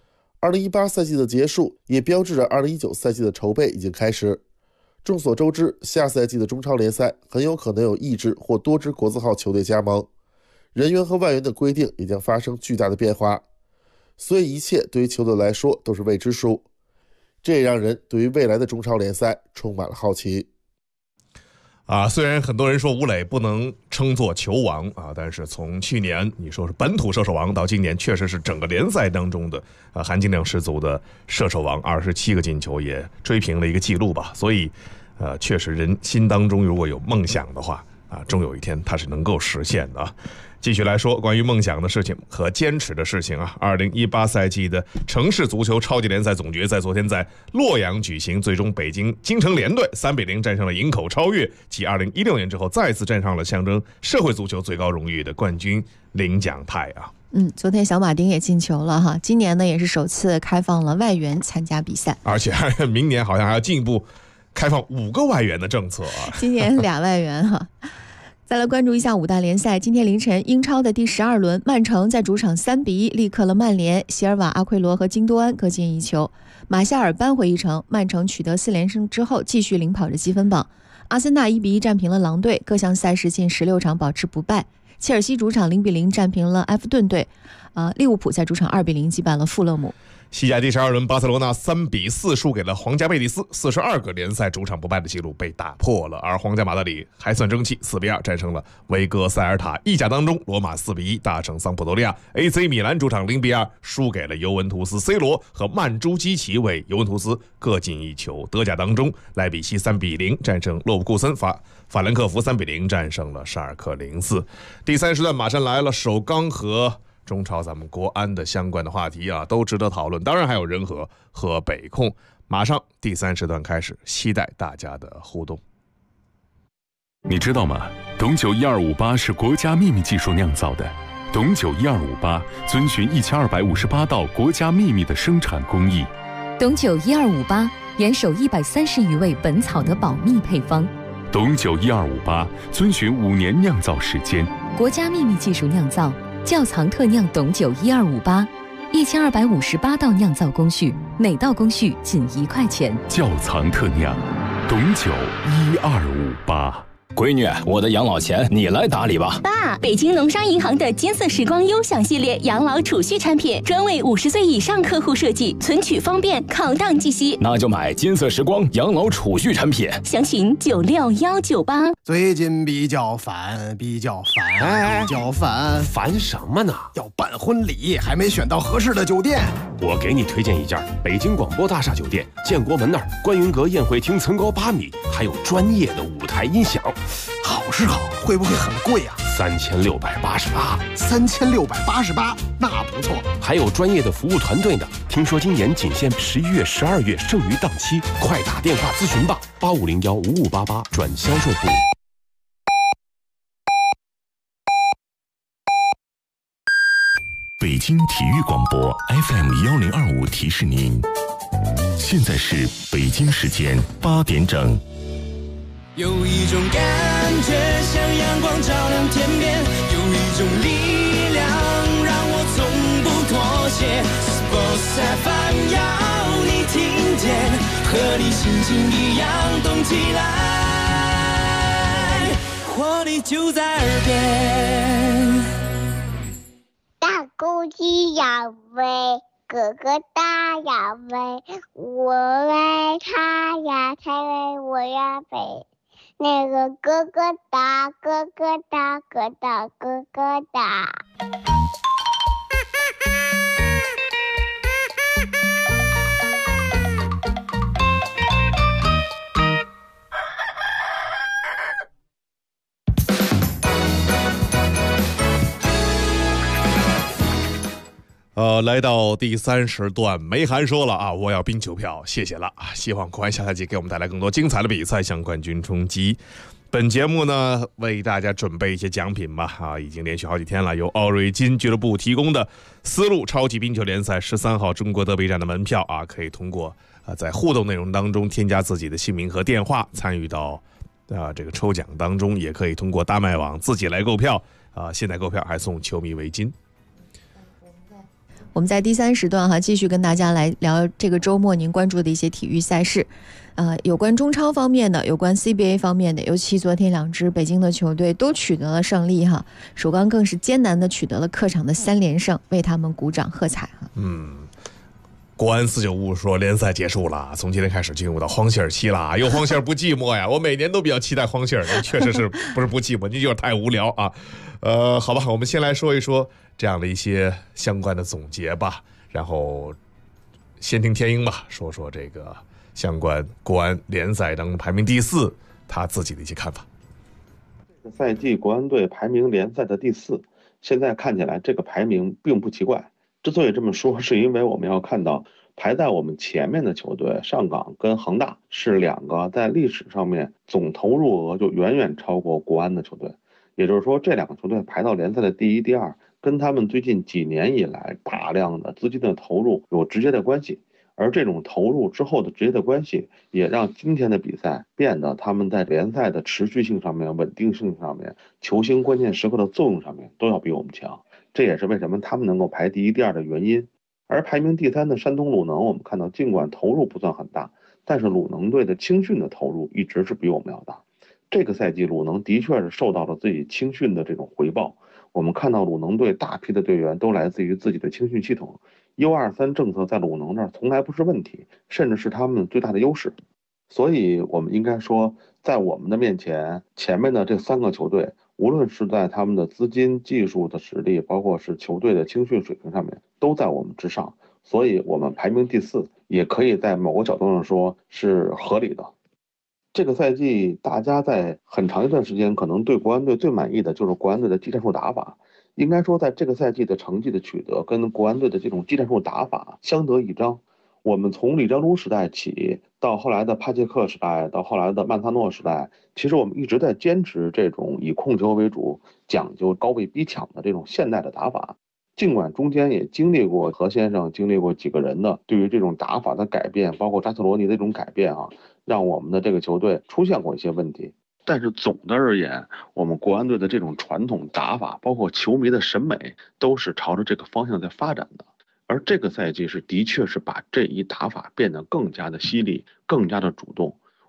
2018赛季的结束，也标志着2019赛季的筹备已经开始。众所周知，下赛季的中超联赛很有可能有1支或多支国字号球队加盟，人员和外援的规定也将发生巨大的变化。所以一切对于球队来说都是未知数，这也让人对于未来的中超联赛充满了好奇。 虽然很多人说吴磊不能称作球王但是从去年你说是本土射手王到今年，确实是整个联赛当中的含金量十足的射手王，27个进球也追平了一个记录吧。所以确实人心当中如果有梦想的话终有一天它是能够实现的。继续来说关于梦想的事情和坚持的事情2018赛季的城市足球超级联赛总决赛昨天在洛阳举行，最终北京京城联队3-0战胜了营口超越，继2016年之后再次站上了象征社会足球最高荣誉的冠军领奖台昨天小马丁也进球了哈，今年呢也是首次开放了外援参加比赛， 而且明年好像还要进一步开放5个外援的政策今年2外援哈。再来关注一下5大联赛，今天凌晨英超的第12轮，曼城在主场3-1力克了曼联，席尔瓦、阿奎罗和京多安各进1球。马夏尔扳回一城，曼城取得4连胜之后继续领跑着积分榜。阿森纳1-1战平了狼队，各项赛事近16场保持不败。切尔西主场0-0战平了埃弗顿队，利物浦在主场2-0击败了富勒姆。 西甲第12轮，巴塞罗那3-4输给了皇家贝蒂斯，42个联赛主场不败的记录被打破了。而皇家马德里还算争气，4-2战胜了维戈塞尔塔。意甲当中，罗马4-1大胜桑普多利亚 ，AC 米兰主场0-2输给了尤文图斯 ，C 罗和曼朱基奇为尤文图斯各进1球。德甲当中，莱比锡3-0战胜洛布库森，法兰克福3-0战胜了沙尔克04。第3时段马上来了，首钢和中超咱们国安的相关的话题都值得讨论，当然还有人和北控。马上第3时段开始，期待大家的互动。 你知道吗？董酒1258是国家秘密技术酿造的，董酒1258遵循1258道国家秘密的生产工艺。 董酒1258严守130余味本草的保密配方。 董酒1258遵循5年酿造时间， 国家秘密技术酿造。窖藏特酿董酒1258，1258道酿造工序，每道工序仅1块钱。 窖藏特酿，董酒1258。 闺女，我的养老钱你来打理吧。 爸，北京农商银行的金色时光优享系列养老储蓄产品，专为50岁以上客户设计，存取方便，考档计息。 那就买金色时光养老储蓄产品， 详询96198。 最近比较烦， 烦什么呢？ 要办婚礼，还没选到合适的酒店。 我给你推荐一家北京广播大厦酒店，建国门那儿观云阁宴会厅层高8米，还有专业的舞台音响。 好是好，会不会很贵啊 ？3688。 3688，那不错。 还有专业的服务团队呢。听说今年仅限11月、12月，剩余档期，快打电话咨询吧，85015588转销售部。 北京体育广播 FM1025提示您，现在是北京时间8点整。 有一种感觉像阳光照亮天边，有一种力量让我从不妥协。Sports FM 要你听见，和你心情一样动起来，活力就在耳边。 大公鸡要飞，哥哥大要飞，我爱他呀，他为我要飞。那个哥哥大，哥哥大，哥大哥哥大。 来到第3时段，梅涵说了啊，我要冰球票，谢谢了啊！希望国安下赛季给我们带来更多精彩的比赛，向冠军冲击。本节目呢，为大家准备一些奖品吧啊，已经连续好几天了，由奥瑞金俱乐部提供的丝路超级冰球联赛13号中国德比站的门票啊，可以通过在互动内容当中添加自己的姓名和电话，参与到这个抽奖当中，也可以通过大麦网自己来购票啊，现在购票还送球迷围巾。 我们在第3时段继续跟大家来聊这个周末您关注的一些体育赛事，有关中超方面的，有关 CBA 方面的，尤其昨天2支北京的球队都取得了胜利哈，首钢更是艰难的取得了客场的3连胜，为他们鼓掌喝彩哈。 国安495说联赛结束了，从今天开始进入到荒线期了，有荒线不寂寞呀。我每年都比较期待荒线，确实是不是不寂寞，你就是太无聊啊。好吧，我们先来说一说这样的一些相关的总结吧，然后先听天鹰吧，说说这个相关国安联赛当中排名第4，他自己的一些看法。 这个赛季国安队排名联赛的第4，现在看起来这个排名并不奇怪。之所以这么说，是因为我们要看到排在我们前面的球队上港跟恒大是2个在历史上面总投入额就远远超过国安的球队，也就是说这2个球队排到联赛的第1、第2，跟他们最近几年以来大量的资金的投入有直接的关系。而这种投入之后的直接的关系，也让今天的比赛变得他们在联赛的持续性上面、稳定性上面、球星关键时刻的作用上面都要比我们强。这也是为什么他们能够排第1、第2的原因。而排名第3的山东鲁能，我们看到尽管投入不算很大，但是鲁能队的青训的投入一直是比我们要大。这个赛季鲁能的确是受到了自己青训的这种回报，我们看到鲁能队大批的队员都来自于自己的青训系统，U23政策在鲁能这儿从来不是问题，甚至是他们最大的优势。所以我们应该说，在我们的面前，前面的这3个球队，无论是在他们的资金、技术的实力，包括是球队的青训水平上面，都在我们之上。所以我们排名第4，也可以在某个角度上说是合理的。这个赛季，大家在很长一段时间可能对国安队最满意的就是国安队的技战术打法。应该说，在这个赛季的成绩的取得跟国安队的这种技战术打法相得益彰。我们从李章洙时代起，到后来的帕切克时代，到后来的曼萨诺时代，其实我们一直在坚持这种以控球为主、讲究高位逼抢的这种现代的打法。尽管中间也经历过何先生经历过几个人的对于这种打法的改变，包括扎特罗尼的这种改变让我们的这个球队出现过一些问题。但是总的而言，我们国安队的这种传统打法，包括球迷的审美，都是朝着这个方向在发展的。而这个赛季的确是把这一打法变得更加的犀利，更加的主动。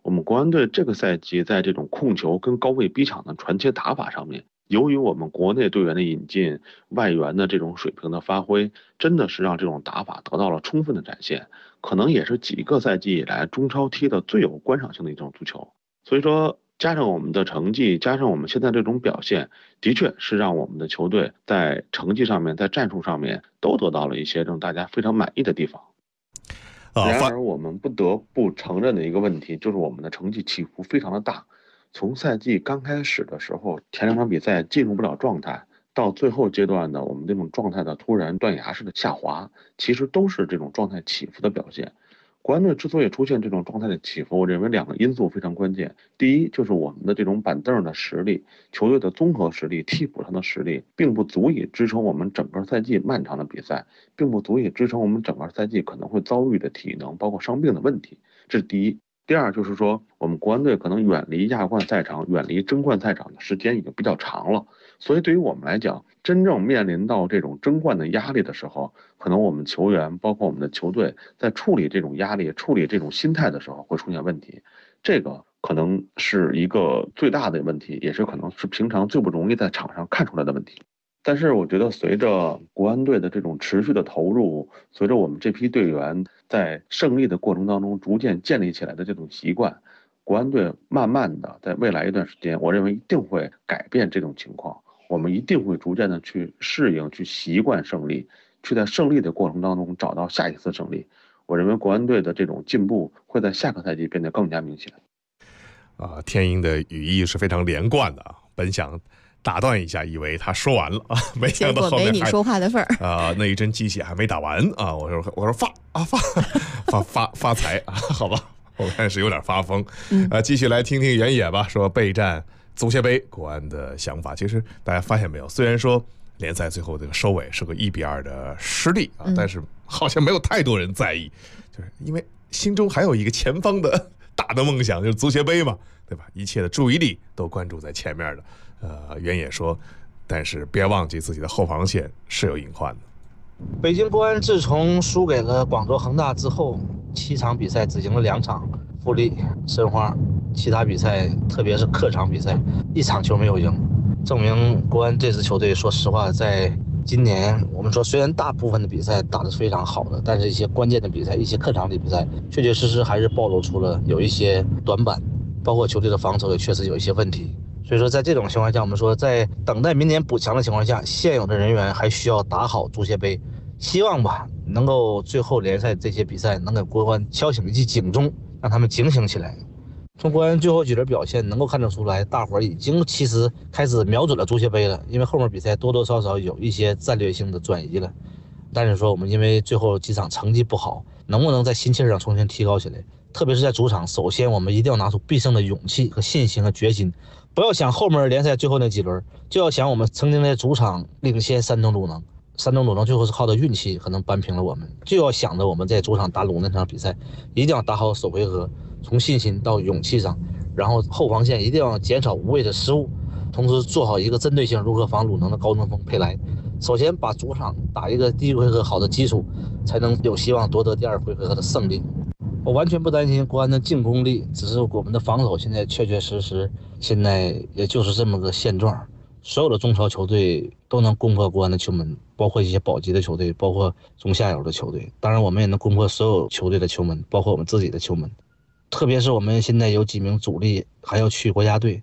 我们国安队这个赛季在这种控球跟高位逼抢的传切打法上面，由于我们国内队员的引进，外援的这种水平的发挥，真的是让这种打法得到了充分的展现，可能也是几个赛季以来中超踢的最有观赏性的一种足球。所以说，加上我们的成绩，加上我们现在这种表现，的确是让我们的球队在成绩上面，在战术上面都得到了一些让大家非常满意的地方。然而，我们不得不承认的一个问题，就是我们的成绩起伏非常的大。从赛季刚开始的时候，前2场比赛进入不了状态，到最后阶段呢，我们这种状态的突然断崖式的下滑，其实都是这种状态起伏的表现。国安队之所以出现这种状态的起伏，我认为2个因素非常关键。第一，就是我们的这种板凳的实力，球队的综合实力、替补上的实力，并不足以支撑我们整个赛季漫长的比赛，并不足以支撑我们整个赛季可能会遭遇的体能包括伤病的问题，这是第一。第二，就是说我们国安队可能远离亚冠赛场、远离争冠赛场的时间已经比较长了，所以对于我们来讲，真正面临到这种争冠的压力的时候，可能我们球员包括我们的球队在处理这种压力、处理这种心态的时候会出现问题，这个可能是一个最大的问题，也是可能是平常最不容易在场上看出来的问题。但是我觉得随着国安队的这种持续的投入，随着我们这批队员在胜利的过程当中逐渐建立起来的这种习惯，国安队慢慢的在未来一段时间，我认为一定会改变这种情况，我们一定会逐渐的去适应、去习惯胜利，去在胜利的过程当中找到下一次胜利。我认为国安队的这种进步会在下个赛季变得更加明显。 天鹰的语义是非常连贯的啊，本想打断一下，以为他说完了啊，没想到后面结果没你说话的份儿那一针鸡血还没打完啊！我说发财啊，好吧，我看是有点发疯。继续来听听原野吧，说备战足协杯国安的想法。其实大家发现没有，虽然说联赛最后这个收尾是个1-2的失利啊，但是好像没有太多人在意，就是因为心中还有一个前方的大的梦想，就是足协杯嘛，对吧？一切的注意力都关注在前面的。原野说，但是别忘记自己的后防线是有隐患的。 北京国安自从输给了广州恒大之后，7场比赛只赢了2场，富力、申花，其他比赛特别是客场比赛1场球没有赢，证明国安这支球队说实话在今年我们说虽然大部分的比赛打得是非常好的，但是一些关键的比赛，一些客场的比赛确确实实还是暴露出了有一些短板，包括球队的防守也确实有一些问题。所以说在这种情况下，我们说在等待明年补强的情况下，现有的人员还需要打好足协杯，希望吧能够最后联赛这些比赛能给国安敲醒一记警钟，让他们警醒起来。从国安最后几轮表现能够看得出来，大伙儿已经其实开始瞄准了足协杯了，因为后面比赛多多少少有一些战略性的转移了。但是说我们因为最后几场成绩不好，能不能在心气上重新提高起来，特别是在主场，首先我们一定要拿出必胜的勇气和信心和决心，不要想后面联赛最后那几轮，就要想我们曾经在主场领先山东鲁能，山东鲁能最后是靠的运气可能扳平了我们，就要想着我们在主场打鲁能那场比赛一定要打好首回合，从信心到勇气上，然后后防线一定要减少无谓的失误，同时做好一个针对性如何防鲁能的高中锋佩莱。首先把主场打一个第一回合好的基础，才能有希望夺得第2回合的胜利。我完全不担心国安的进攻力，只是我们的防守现在确确实实现在也就是这么个现状。所有的中超球队都能攻破国安的球门，包括一些保级的球队，包括中下游的球队，当然我们也能攻破所有球队的球门，包括我们自己的球门。特别是我们现在有几名主力还要去国家队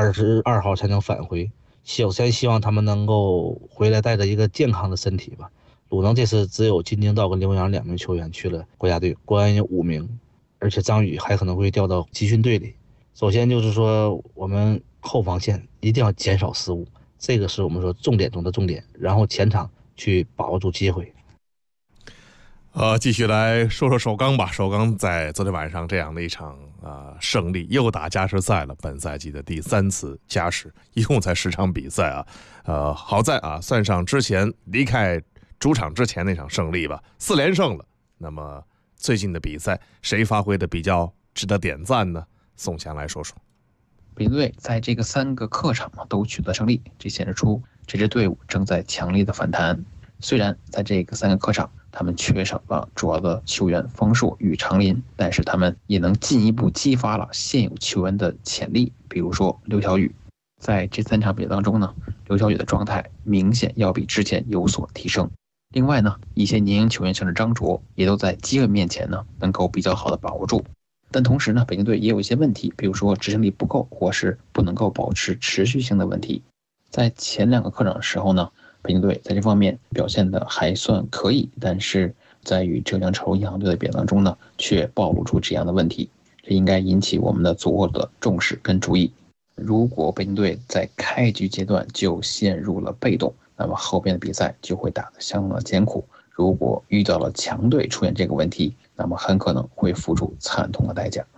，22号才能返回，首先希望他们能够回来带着一个健康的身体吧。鲁能这次只有金京道跟刘洋2名球员去了国家队，国安有5名，而且张宇还可能会调到集训队里。首先就是说我们后防线一定要减少失误，这个是我们说重点中的重点，然后前场去把握住机会。 继续来说说首钢吧。首钢在昨天晚上这样的一场胜利，又打加时赛了，本赛季的第3次加时，一共才10场比赛啊。好在算上之前离开主场之前那场胜利吧，4连胜了。那么最近的比赛谁发挥的比较值得点赞呢？宋强来说说。 北京队在这个3个客场都取得胜利，这显示出这支队伍正在强烈的反弹。虽然在这个3个客场他们缺少了主要的球员方硕与常林，但是他们也能进一步激发了现有球员的潜力，比如说刘晓宇。在这3场比赛当中呢，刘晓宇的状态明显要比之前有所提升。另外呢，一些年轻球员像是张卓也都在基本面前呢能够比较好的把握住。但同时呢，北京队也有一些问题，比如说执行力不够，或是不能够保持持续性的问题。在前2个客场的时候呢，北京队在这方面表现的还算可以，但是在与浙江潮州银行队的比赛当中呢，却暴露出这样的问题，这应该引起我们的足够的重视跟注意。如果北京队在开局阶段就陷入了被动，那么后边的比赛就会打得相当的艰苦。如果遇到了强队出现这个问题，那么很可能会付出惨痛的代价。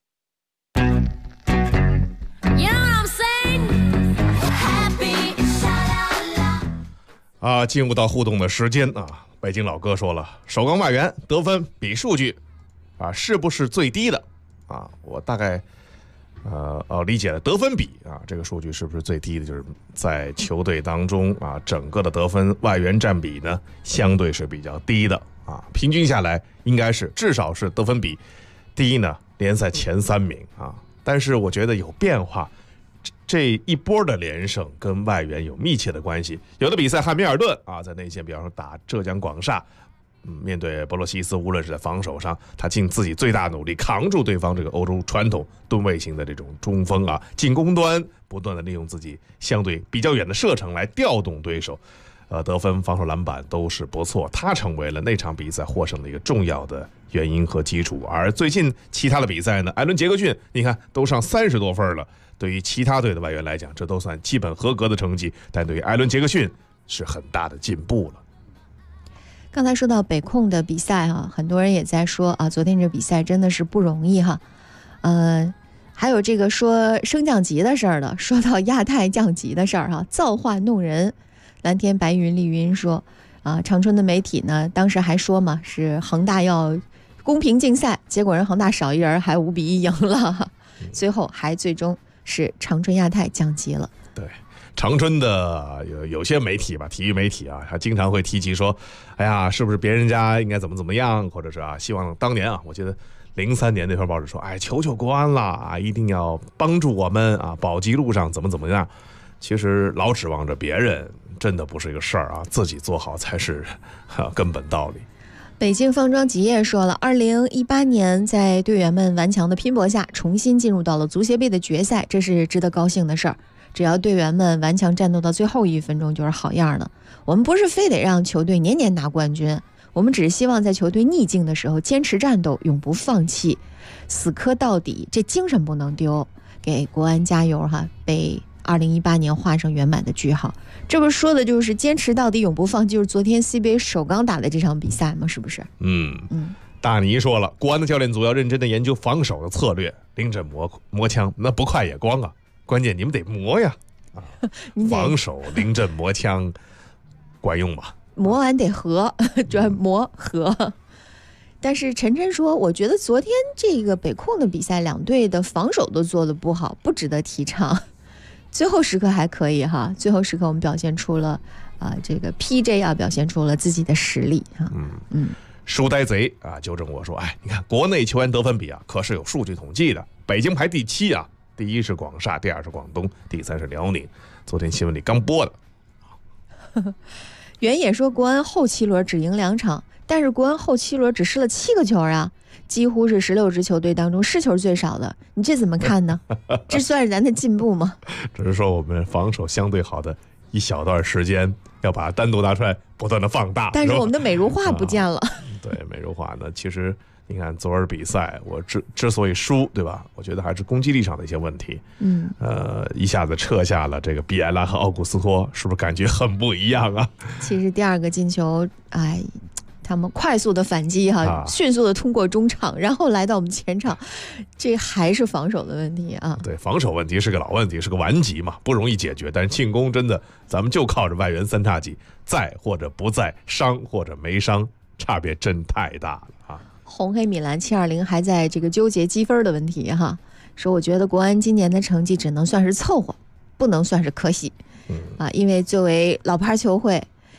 进入到互动的时间啊，北京老哥说了，首钢外援得分比数据是不是最低的啊？我大概理解了得分比这个数据是不是最低的，就是在球队当中整个的得分外援占比呢相对是比较低的平均下来应该是至少是得分比第一呢，联赛前3名但是我觉得有变化，这一波的连胜跟外援有密切的关系。有的比赛汉密尔顿在内线，比方说打浙江广厦，面对博洛西斯，无论是在防守上，他尽自己最大努力扛住对方这个欧洲传统吨位型的这种中锋进攻端不断的利用自己相对比较远的射程来调动对手，得分、防守、篮板都是不错，他成为了那场比赛获胜的一个重要的原因和基础。而最近其他的比赛呢，艾伦·杰克逊你看都上30多分了，对于其他队的外援来讲，这都算基本合格的成绩，但对于艾伦·杰克逊是很大的进步了。 刚才说到北控的比赛很多人也在说昨天这比赛真的是不容易还有这个说升降级的事儿的，说到亚太降级的事儿造化弄人。蓝天白云丽云说长春的媒体呢当时还说嘛，是恒大要公平竞赛，结果人恒大少一人还5-1赢了，最后还最终是长春亚太降级了。 对，长春的有些媒体吧，体育媒体他经常会提及说，哎呀，是不是别人家应该怎么样，或者是希望当年我记得03年那份报纸说，求求国安了一定要帮助我们保级路上怎么样。其实老指望着别人真的不是一个事儿自己做好才是根本道理。 北京方庄吉业说了，2018年在队员们顽强的拼搏下，重新进入到了足协杯的决赛，这是值得高兴的事儿。只要队员们顽强战斗到最后1分钟就是好样的。我们不是非得让球队年年拿冠军，我们只是希望在球队逆境的时候坚持战斗，永不放弃，死磕到底，这精神不能丢。给国安加油被2018年画上圆满的句号。这不说的就是坚持到底永不放弃，就是昨天 CBA 首钢打的这场比赛吗？是不是？ 大尼说了，国安的教练组要认真的研究防守的策略，临阵磨枪，那不快也光关键你们得磨呀防守临阵磨枪管用吗？ 磨完得和，主要磨和。但是陈晨说，我觉得昨天这个北控的比赛两队的防守都做得不好，不值得提倡。最后时刻还可以最后时刻我们表现出了这个 PJ 表现出了自己的实力书呆贼纠正我说，你看国内球员得分比可是有数据统计的，北京排第7第1是广厦，第2是广东，第3是辽宁。昨天新闻里刚播的。 原野说，国安后7轮只赢2场，但是国安后7轮只失了7个球几乎是16支球队当中失球最少的，你这怎么看呢？这算是咱的进步吗？ 只是说我们防守相对好的一小段时间，要把它单独拿出来不断的放大。 但是我们的美如画不见了。 对，美如画呢，其实你看昨儿比赛我之所以输，对吧？我觉得还是攻击力上的一些问题。一下子撤下了这个比埃拉和奥古斯托，是不是感觉很不一样其实第2个进球，他们快速的反击迅速的通过中场，然后来到我们前场，这还是防守的问题对，防守问题是个老问题，是个顽疾嘛，不容易解决。但是进攻真的，咱们就靠着外援3叉戟，在或者不在，伤或者没伤，差别真太大了红黑米兰720还在这个纠结积分的问题说我觉得国安今年的成绩只能算是凑合，不能算是可喜因为作为老牌球会，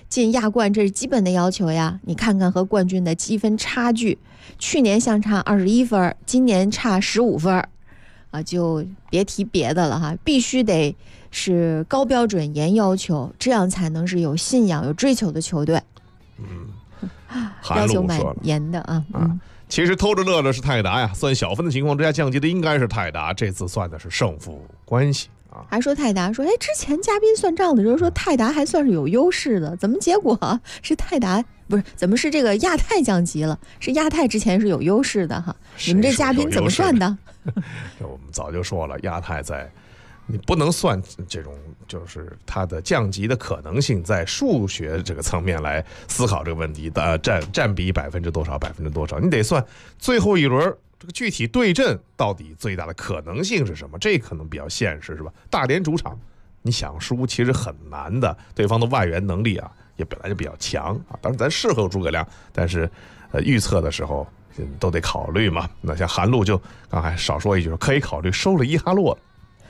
进亚冠这是基本的要求呀。你看看和冠军的积分差距，去年相差21分，今年差15分，就别提别的了哈，必须得是高标准严要求，这样才能是有信仰有追求的球队。要求蛮严的啊。 其实偷着乐的是泰达呀，算小分的情况之下降级的应该是泰达，这次算的是胜负关系啊。 还说泰达说，之前嘉宾算账的时候说泰达还算是有优势的，怎么结果是泰达不是？怎么是这个亚太降级了？是亚太之前是有优势的哈？你们这嘉宾怎么算的？ 我们早就说了，亚太在。你不能算这种，就是它的降级的可能性，在数学这个层面来思考这个问题的占比多少，你得算最后一轮这个具体对阵到底最大的可能性是什么，这可能比较现实，是吧？大连主场，你想输其实很难的，对方的外援能力啊也本来就比较强啊。当然咱适合诸葛亮，但是预测的时候都得考虑嘛。那像韩露就刚才少说一句，可以考虑收了伊哈洛。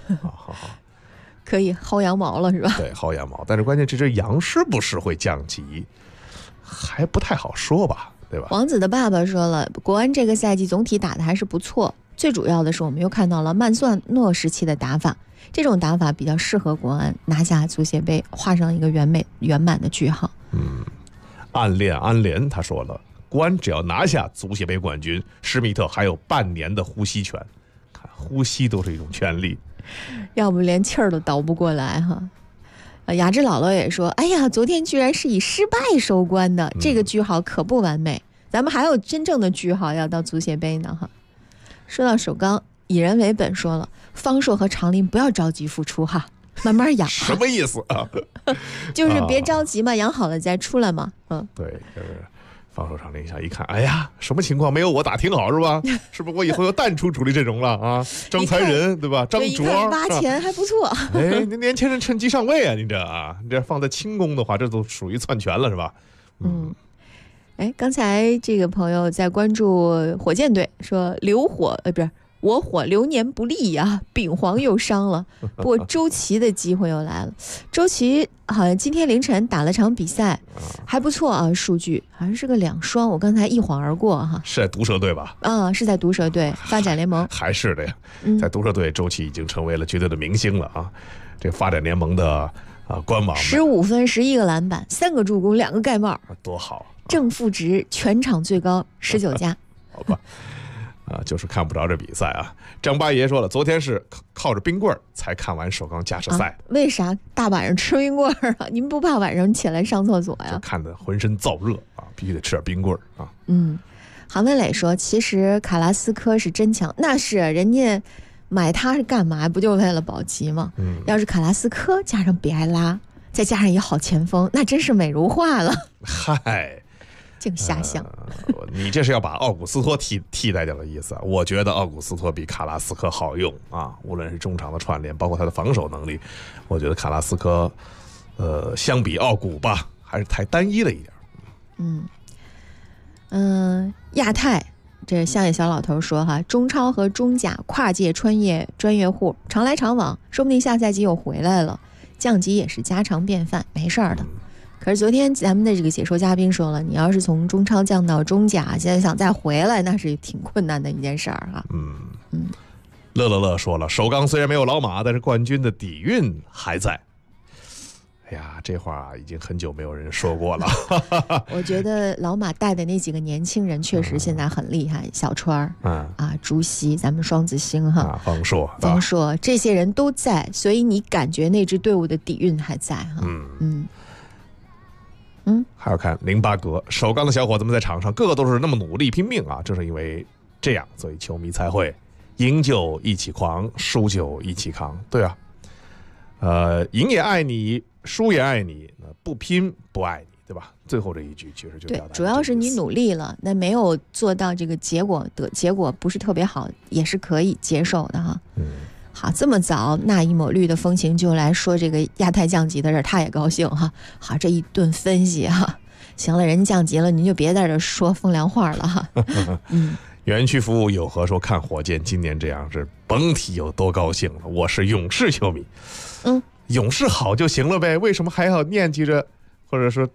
可以薅羊毛了是吧？ 对，薅羊毛。但是关键这只羊是不是会降级，还不太好说吧，对吧？ 王子的爸爸说了，国安这个赛季总体打得还是不错，最主要的是我们又看到了曼算诺时期的打法，这种打法比较适合国安拿下足协杯，画上一个圆满的句号。 暗恋安联他说了，国安只要拿下足协杯冠军，施密特还有半年的呼吸权，看呼吸都是一种权利。 要不连气儿都倒不过来哈。雅致姥姥也说，哎呀，昨天居然是以失败收官的，这个句号可不完美，咱们还有真正的句号要到足协杯呢哈。说到首钢，以人为本说了，方硕和常林不要着急复出哈，慢慢养。 什么意思啊？ 就是别着急嘛，养好了再出来嘛。 对，就是方硕常林一下一看，哎呀，什么情况？没有我打挺好是吧？是不是我以后要淡出主力阵容了啊？张才仁对吧？张卓挖钱还不错。 你年轻人趁机上位啊！你这放在轻功的话，这都属于篡权了是吧？ 刚才这个朋友在关注火箭队，说我火流年不利呀，丙黄又伤了。不过周琦的机会又来了。周琦好像今天凌晨打了场比赛，还不错啊，数据好像是个2双，我刚才一晃而过哈。 是在毒蛇队吧？ 是在毒蛇队发展联盟。 还是的呀，在毒蛇队，周琦已经成为了绝对的明星了啊！这发展联盟的官网 15分11个篮板3个助攻2个盖帽， 多好！ 正负值全场最高19加。 好吧。就是看不着这比赛啊！张八爷说了，昨天是靠着冰棍才看完首钢加时赛。 为啥大晚上吃冰棍啊？您不怕晚上起来上厕所呀？ 就看得浑身燥热啊，必须得吃点冰棍啊。 韩文磊说，其实卡拉斯科是真强，那是人家买他是干嘛？不就为了保级吗？要是卡拉斯科加上比埃拉，再加上一好前锋，那真是美如画了。 嗨。 净瞎想， 你这是要把奥古斯托替代掉的意思啊？我觉得奥古斯托比卡拉斯科好用啊，无论是中场的串联，包括他的防守能力，我觉得卡拉斯科，相比奥古吧，还是太单一了一点。亚太，这乡野小老头说哈，中超和中甲跨界专业户常来常往，说不定下赛季又回来了，降级也是家常便饭，没事儿的。可是昨天咱们的这个解说嘉宾说了，你要是从中超降到中甲，现在想再回来，那是挺困难的一件事儿哈。 乐说了，首钢虽然没有老马，但是冠军的底蕴还在。哎呀，这话已经很久没有人说过了。 我觉得老马带的那几个年轻人确实现在很厉害，小川朱熹，咱们双子星哈，方硕，这些人都在，所以你感觉那支队伍的底蕴还在哈。 还要看08格首钢的小伙子们在场上个个都是那么努力拼命啊，正是因为这样，所以球迷才会赢就一起狂，输就一起扛。对啊，赢也爱你，输也爱你，不拼不爱你，对吧？最后这一句其实就对，主要是你努力了，那没有做到这个结果不是特别好，也是可以接受的哈。好，这么早那一抹绿的风情就来说这个亚太降级的事，他也高兴哈。好，这一顿分析哈，行了，人降级了，您就别在这说风凉话了哈。 园区服务有和说，看火箭今年这样是甭提有多高兴了。我是勇士球迷，勇士好就行了呗，为什么还要念记着，或者说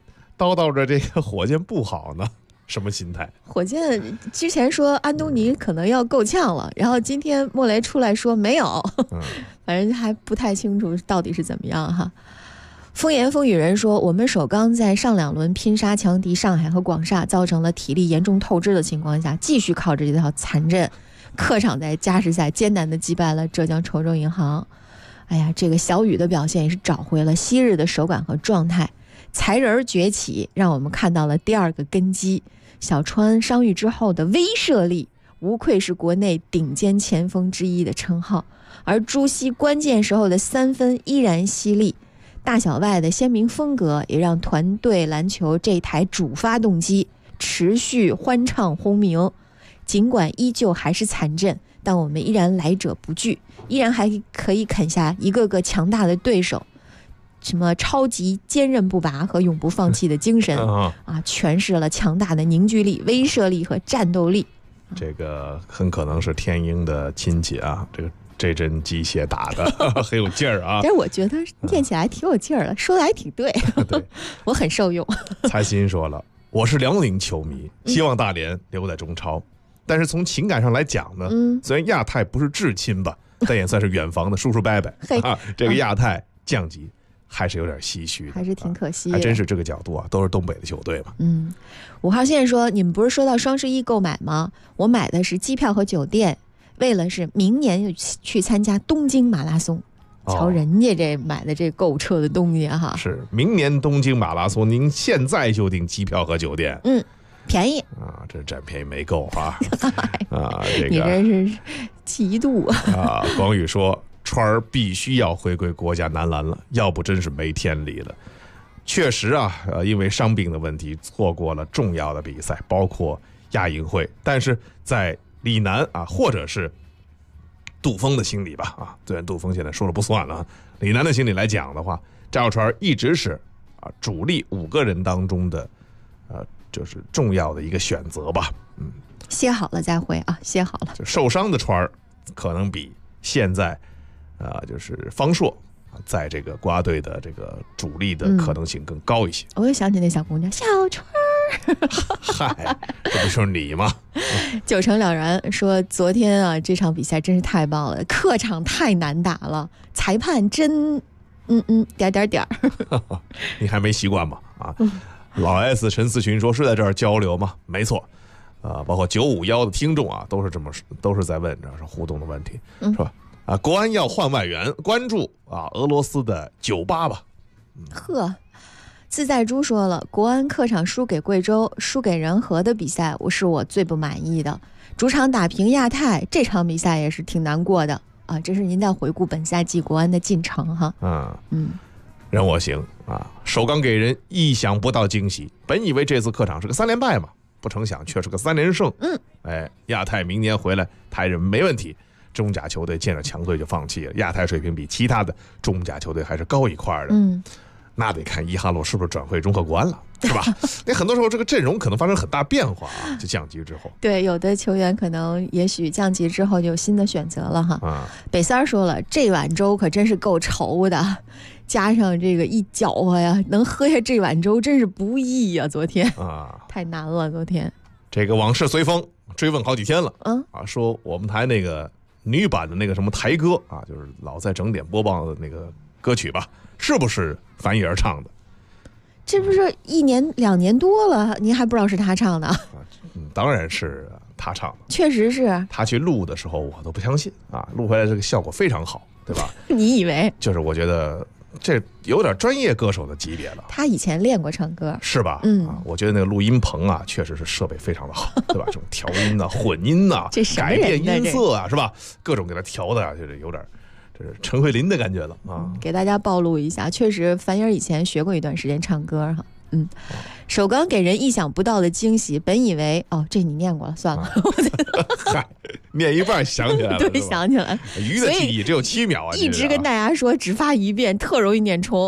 叨叨着这个火箭不好呢？什么心态？ 火箭之前说安东尼可能要够呛了，然后今天莫雷出来说没有，反正还不太清楚到底是怎么样哈。风言风语人说，我们首钢在上2轮拼杀强敌上海和广厦，造成了体力严重透支的情况下，继续靠着这套残阵，客场在加时赛艰难地击败了浙江稠州银行。哎呀，这个小雨的表现也是找回了昔日的手感和状态，才人崛起，让我们看到了第2个根基。小川伤愈之后的威慑力，无愧是国内顶尖前锋之一的称号。而朱熹关键时候的3分依然犀利，大小外的鲜明风格也让团队篮球这台主发动机持续欢畅轰鸣。尽管依旧还是残阵，但我们依然来者不拒，依然还可以啃下一个个强大的对手。什么超级坚韧不拔和永不放弃的精神啊，诠释了强大的凝聚力、威慑力和战斗力。 这个很可能是天鹰的亲戚啊，这针鸡血打的很有劲儿啊。 但是我觉得念起来挺有劲儿的，说的还挺对，对我很受用。 蔡欣说了，我是辽宁球迷，希望大连留在中超，但是从情感上来讲呢，虽然亚太不是至亲吧，但也算是远房的叔叔伯伯啊。这个亚太降级还是有点唏嘘的， 还是挺可惜的。 还真是这个角度啊，都是东北的球队嘛。 5号线说，你们不是说到双11购买吗？我买的是机票和酒店，为了是明年去参加东京马拉松。瞧人家这买的这购物车的东西哈， 是明年东京马拉松，您现在就订机票和酒店， 便宜啊，这占便宜没够啊啊，这个你这是嫉妒啊。广宇说，川儿必须要回归国家男篮了，要不真是没天理了。确实啊，因为伤病的问题错过了重要的比赛，包括亚运会。但是在李楠啊，或者是杜峰的心里吧，啊，虽然杜峰现在说了不算了，李楠的心里来讲的话，赵川一直是主力5个人当中的就是重要的一个选择吧。 歇好了再回啊，歇好了。 就受伤的川可能比现在就是方硕在这个国家队的这个主力的可能性更高一些。 我又想起那小姑娘小川嗨，这不就是你吗 ？9成了然说，昨天啊这场比赛真是太棒了，客场太难打了，裁判真点你还没习惯吗？啊，老 S 陈思群说是在这儿交流吗？没错，包括951的听众啊，都是在问，这是互动的问题，是吧？国安要换外援，关注俄罗斯的酒吧吧。 呵，自在猪说了，国安客场输给贵州、输给仁和的比赛，是我最不满意的。主场打平亚太，这场比赛也是挺难过的啊。这是您在回顾本赛季国安的进程哈。 任我行啊，首钢给人意想不到惊喜，本以为这次客场是个3连败嘛，不成想却是个3连胜。亚太明年回来，台人没问题。中甲球队见着强队就放弃了，亚太水平比其他的中甲球队还是高一块的。那得看伊哈洛是不是转会中赫国安了，是吧？那很多时候这个阵容可能发生很大变化啊，就降级之后。 对，有的球员可能也许降级之后就有新的选择了哈。北三说了，这碗粥可真是够稠的，加上这个一搅和呀，能喝下这碗粥真是不易呀。昨天太难了，昨天。 这个往事随风追问好几天了，说我们台那个女版的那个什么台歌啊，就是老在整点播报的那个歌曲吧，是不是樊一儿唱的？ 这不是1年2年多了，您还不知道是他唱的？ 当然是他唱的， 确实是。 他去录的时候我都不相信啊，录回来这个效果非常好，对吧？ 你以为？ 就是我觉得这有点专业歌手的级别了。 他以前练过唱歌， 是吧？我觉得那个录音棚啊，确实是设备非常的好，对吧？这种调音啊、混音啊、改变音色啊，是吧？各种给他调的啊，就是有点这是陈慧琳的感觉了啊。 给大家暴露一下，确实樊英以前学过一段时间唱歌哈。首钢给人意想不到的惊喜，本以为这你念过了，算了。 嗨，念一半想起来了， 对，想起来。 鱼的记忆只有7秒啊！ 一直跟大家说，只发一遍，特容易念冲。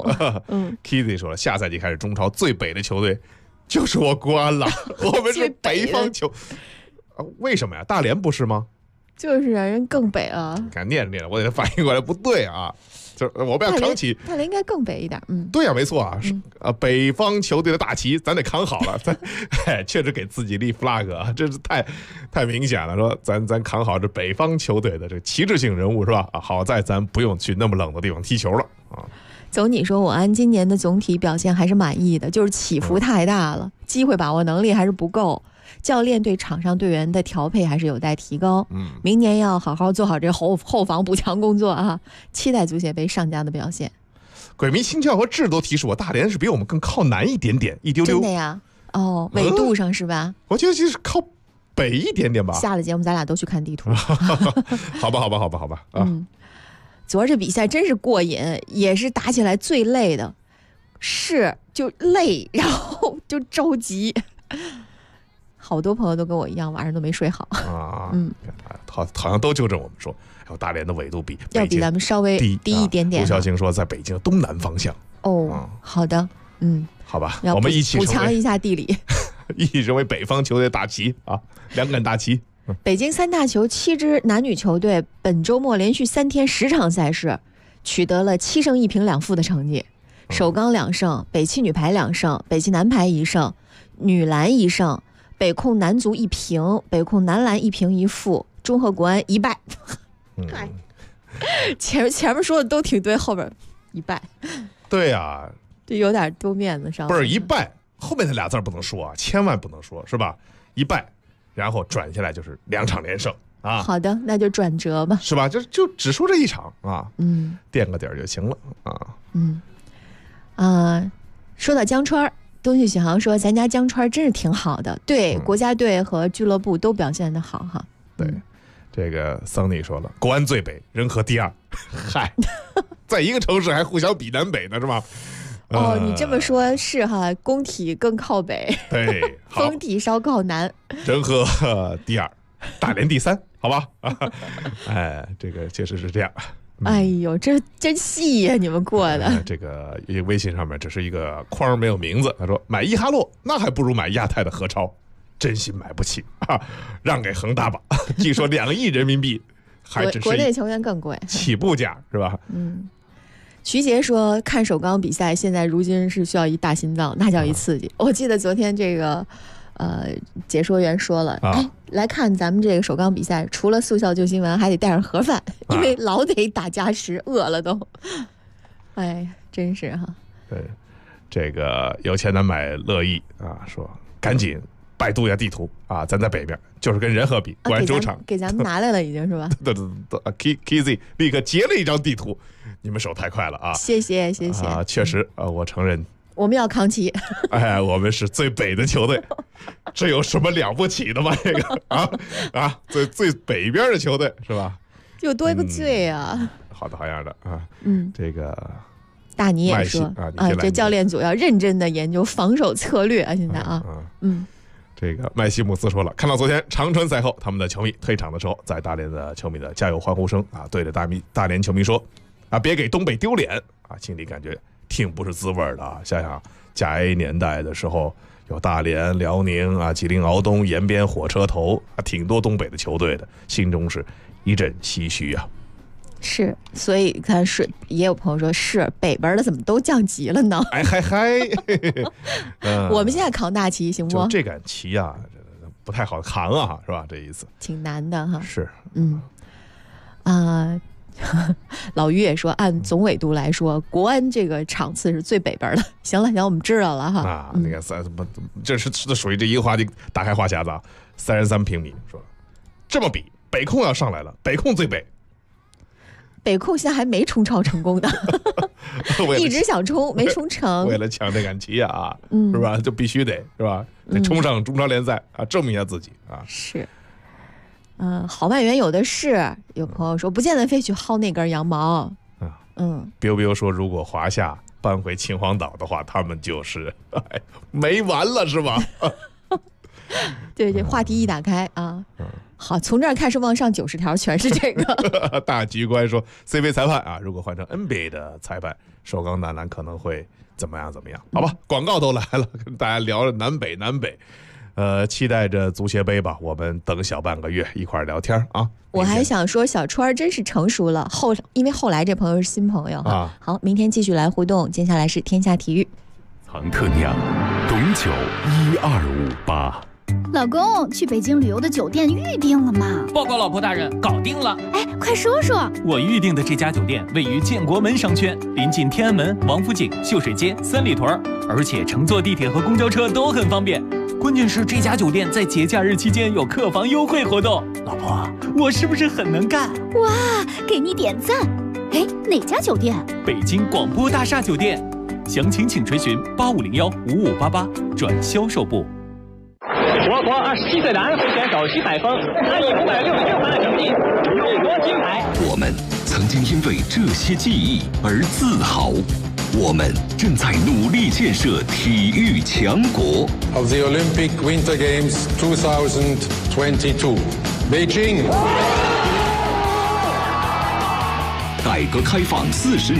Kitty 说了，下赛季开始中超最北的球队就是我国安了，我们是北方球。为什么呀？大连不是吗？ 就是人更北啊。 看念着，我得反应过来不对啊。就是我们要扛起， 大连应该更北一点， 对呀，没错啊，北方球队的大旗，咱得扛好了，咱确实给自己立 flag 啊，这是太明显了，说咱扛好这北方球队的这个旗帜性人物是吧？啊，好在咱不用去那么冷的地方踢球了啊。 总体说，我按今年的总体表现还是满意的，就是起伏太大了，机会把握能力还是不够。教练对场上队员的调配还是有待提高，明年要好好做好这后防补强工作啊！期待足协杯上佳的表现。 鬼迷心窍和智都提示我，大连是比我们更靠南一点点，一丢丢。 真的呀？哦，纬度上是吧？ 我觉得其实靠北一点点吧。 下了节目咱俩都去看地图。 好吧啊。 昨儿这比赛真是过瘾，也是打起来最累的，是就累，然后就着急。好多朋友都跟我一样，晚上都没睡好啊。好像都纠正我们说，大连的纬度要比咱们稍微低一点点。 吴小青说，在北京的东南方向。 好的， 好吧， 我们一起补强一下地理， 一起成为北方球队大旗啊，两杆大旗。 北京三大球7支男女球队本周末连续3天10场赛事，取得了7胜1平2负的成绩。首钢2胜，北汽女排2胜，北汽男排1胜，女篮1胜。北控男足1平，北控男篮1平1负，中赫国安1败。前面说的都挺对，后边1败。 对呀， 就有点丢面子上。 不是1败，后面那俩字不能说啊，千万不能说，是吧？1败，然后转下来就是2场连胜啊。 好的，那就转折吧， 是吧？就只说这一场啊，垫个底儿就行了啊。说到江川。东旭启航说：“咱家江川真是挺好的，对国家队和俱乐部都表现得好哈。” 对，这个桑尼说了，国安最北，仁和第2。嗨，在一个城市还互相比南北呢，是吧？ 你这么说是哈，工体更靠北， 对， 风体稍靠南， 仁和第2，大连第3，好吧？这个确实是这样。 哎呦，这真细呀！你们过的这个微信上面只是一个框，没有名字。他说买伊哈洛那还不如买亚太的何超，真心买不起啊，让给恒大吧。据说2亿人民币，还只是国内球员更贵， 起步价是吧？ 徐杰说看首钢比赛，现在如今是需要一大心脏，那叫一刺激。我记得昨天这个。解说员说了，来看咱们这个首钢比赛，除了速效救心丸，还得带上盒饭，因为老得打加时，饿了都。哎，真是哈。 对，这个有钱难买乐意啊，说赶紧百度一下地图啊，咱在北边，就是跟仁和比，国安主场给咱们拿来了，已经是吧？ 对 ，Kizzy 立刻截了一张地图，你们手太快了啊！ 谢谢啊，确实我承认。 我们要扛旗， 我们是最北的球队，这有什么了不起的吗？这个最北边的球队是吧？ 就多一个最啊！ 好的，好样的啊！这个大尼也说这教练组要认真的研究防守策略啊！现在这个麦西姆斯说了，看到昨天长春赛后他们的球迷退场的时候，在大连的球迷的加油欢呼声啊，对着大连球迷说别给东北丢脸啊，心里感觉。挺不是滋味的啊！想想甲 A 年代的时候，有大连、辽宁吉林敖东、延边、火车头挺多东北的球队的，心中是一阵唏嘘啊。 是，所以看是也有朋友说是北边的怎么都降级了呢？我们现在扛大旗行不？ 就这杆旗啊，不太好扛啊，是吧？这意思挺难的哈。 是， 老于也说，按总纬度来说，国安这个场次是最北边的。行了，我们知道了哈。 那个这是属于这一个话题，打开话匣子啊，33平米说，这么比，北控要上来了，北控最北。 北控现在还没冲超成功的，一直想冲没冲成。 为了抢这杆旗啊，是吧？就必须得是吧？得冲上中超联赛啊，证明一下自己啊。 是。好外援有的是，有朋友说不见得非去薅那根羊毛。 biu 说，如果华夏搬回秦皇岛的话，他们就是没完了，是吧？ 对，这话题一打开啊，好，从这儿开始往上90条全是这个。 大局观说 ，CV 裁判啊，如果换成 NBA 的裁判，首钢男篮可能会怎么样？好吧，广告都来了，跟大家聊了南北。 期待着足协杯吧，我们等小半个月一块儿聊天啊。 我还想说，小川真是成熟了，因为后来这朋友是新朋友啊。好，明天继续来互动，接下来是天下体育。 唐特酿，董酒1258。 老公，去北京旅游的酒店预定了吗？ 报告老婆大人，搞定了。 哎，快说说。 我预定的这家酒店位于建国门商圈，临近天安门、王府井、秀水街、三里屯，而且乘坐地铁和公交车都很方便。关键是这家酒店在节假日期间有客房优惠活动。老婆，我是不是很能干？ 哇，给你点赞。哎，哪家酒店？ 北京广播大厦酒店。详情请垂询85015588转销售部。 我国27岁的安徽选手徐海峰，他以566分的成绩勇夺金牌。 我们曾经因为这些记忆而自豪，我们正在努力建设体育强国。 Of the Olympic Winter Games 2022, Beijing. 改革开放40年。